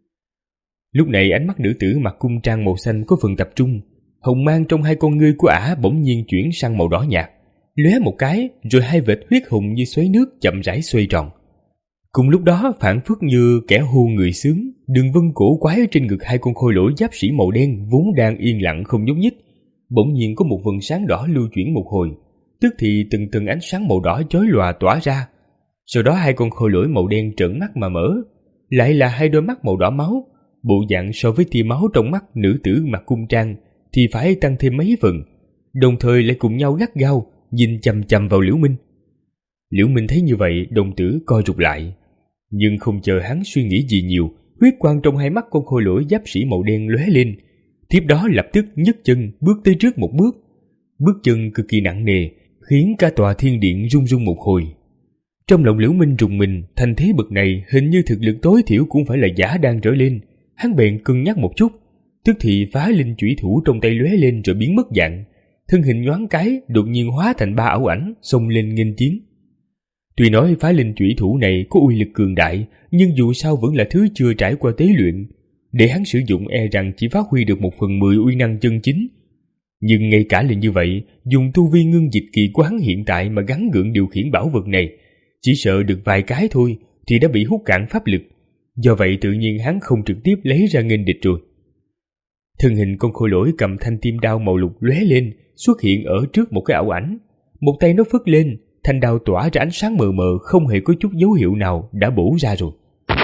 Lúc này ánh mắt nữ tử mặc cung trang màu xanh có phần tập trung, hồng mang trong hai con ngươi của ả bỗng nhiên chuyển sang màu đỏ nhạt, lóe một cái rồi hai vệt huyết hồng như xoáy nước chậm rãi xoay tròn. Cùng lúc đó phảng phất như kẻ hô người sướng, đường vân cổ quái ở trên ngực hai con khôi lỗi giáp sĩ màu đen vốn đang yên lặng không nhúc nhích, bỗng nhiên có một vầng sáng đỏ lưu chuyển một hồi, tức thì từng từng ánh sáng màu đỏ chói lòa tỏa ra. Sau đó hai con khôi lỗi màu đen trợn mắt mà mở, lại là hai đôi mắt màu đỏ máu, bộ dạng so với tia máu trong mắt nữ tử mặc cung trang thì phải tăng thêm mấy phần, đồng thời lại cùng nhau gắt gao nhìn chằm chằm vào Liễu Minh. Liễu Minh thấy như vậy, đồng tử co rụt lại, nhưng không chờ hắn suy nghĩ gì nhiều, huyết quang trong hai mắt con khôi lỗi giáp sĩ màu đen lóe lên, tiếp đó lập tức nhấc chân bước tới trước một bước. Bước chân cực kỳ nặng nề, khiến cả tòa thiên điện rung rung một hồi. Trong lòng Liễu Minh rùng mình, thành thế bậc này hình như thực lực tối thiểu cũng phải là giả đang trở lên. Hắn bèn cân nhắc một chút, tức thì phá linh chủy thủ trong tay lóe lên rồi biến mất dạng, thân hình nhoáng cái đột nhiên hóa thành ba ảo ảnh xông lên nghênh chiến. Tuy nói phá linh chủy thủ này có uy lực cường đại, nhưng dù sao vẫn là thứ chưa trải qua tế luyện, để hắn sử dụng e rằng chỉ phát huy được một phần mười uy năng chân chính. Nhưng ngay cả là như vậy, dùng tu vi ngưng dịch kỳ của hắn hiện tại mà gắng gượng điều khiển bảo vật này, chỉ sợ được vài cái thôi thì đã bị hút cạn pháp lực. Do vậy tự nhiên hắn không trực tiếp lấy ra nghênh địch rồi. Thân hình con khôi lỗi cầm thanh tiêm đao màu lục lóe lên, xuất hiện ở trước một cái ảo ảnh. Một tay nó phất lên, thanh đao tỏa ra ánh sáng mờ mờ, không hề có chút dấu hiệu nào đã bổ ra rồi.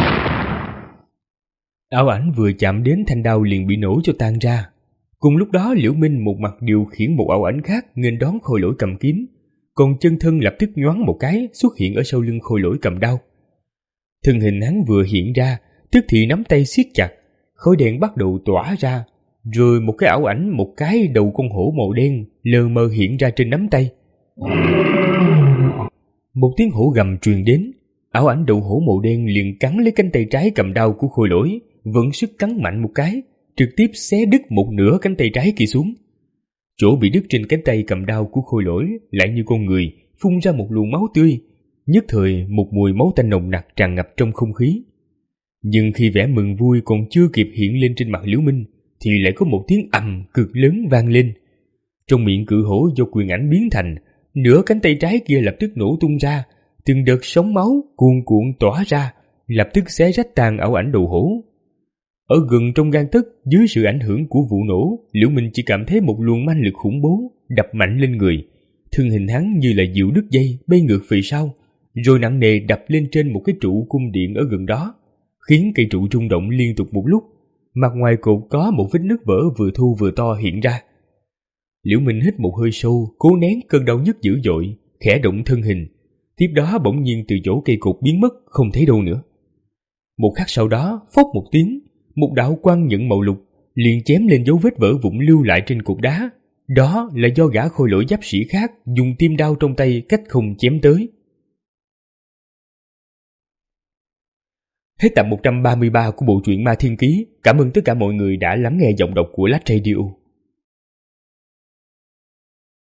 Ảo ảnh vừa chạm đến thanh đao liền bị nổ cho tan ra. Cùng lúc đó Liễu Minh một mặt điều khiển một ảo ảnh khác nghênh đón khôi lỗi cầm kiếm, còn chân thân lập tức nhoáng một cái xuất hiện ở sau lưng khôi lỗi cầm đao. Thân hình hắn vừa hiện ra, tức thì nắm tay siết chặt, khói đen bắt đầu tỏa ra, rồi một cái ảo ảnh một cái đầu con hổ màu đen lờ mờ hiện ra trên nắm tay. Một tiếng hổ gầm truyền đến, ảo ảnh đầu hổ màu đen liền cắn lấy cánh tay trái cầm đao của khôi lỗi, vẫn sức cắn mạnh một cái, trực tiếp xé đứt một nửa cánh tay trái kia xuống. Chỗ bị đứt trên cánh tay cầm đao của khôi lỗi lại như con người phun ra một luồng máu tươi, nhất thời một mùi máu tanh nồng nặc tràn ngập trong không khí. Nhưng khi vẻ mừng vui còn chưa kịp hiện lên trên mặt Liễu Minh thì lại có một tiếng ầm cực lớn vang lên. Trong miệng cự hổ do quyền ảnh biến thành, nửa cánh tay trái kia lập tức nổ tung ra, từng đợt sóng máu cuồn cuộn tỏa ra, lập tức xé rách tàn ảo ảnh đầu hổ. Ở gần trong gang tấc, dưới sự ảnh hưởng của vụ nổ, Liễu Minh chỉ cảm thấy một luồng manh lực khủng bố đập mạnh lên người. Thân hình hắn như là diều đứt dây bay ngược về sau, rồi nặng nề đập lên trên một cái trụ cung điện ở gần đó, khiến cây trụ rung động liên tục một lúc. Mặt ngoài cột có một vết nứt vỡ vừa thu vừa to hiện ra. Liễu Minh hít một hơi sâu, cố nén cơn đau nhức dữ dội, khẽ động thân hình. Tiếp đó bỗng nhiên từ chỗ cây cột biến mất không thấy đâu nữa. Một khắc sau đó, phốc một tiếng, một đạo quang nhận màu lục liền chém lên dấu vết vỡ vụn lưu lại trên cục đá. Đó là do gã khôi lỗi giáp sĩ khác dùng tiêm đao trong tay cách không chém tới. Hết tập một trăm ba mươi ba của bộ truyện Ma Thiên Ký. Cảm ơn tất cả mọi người đã lắng nghe giọng đọc của Lách Radio.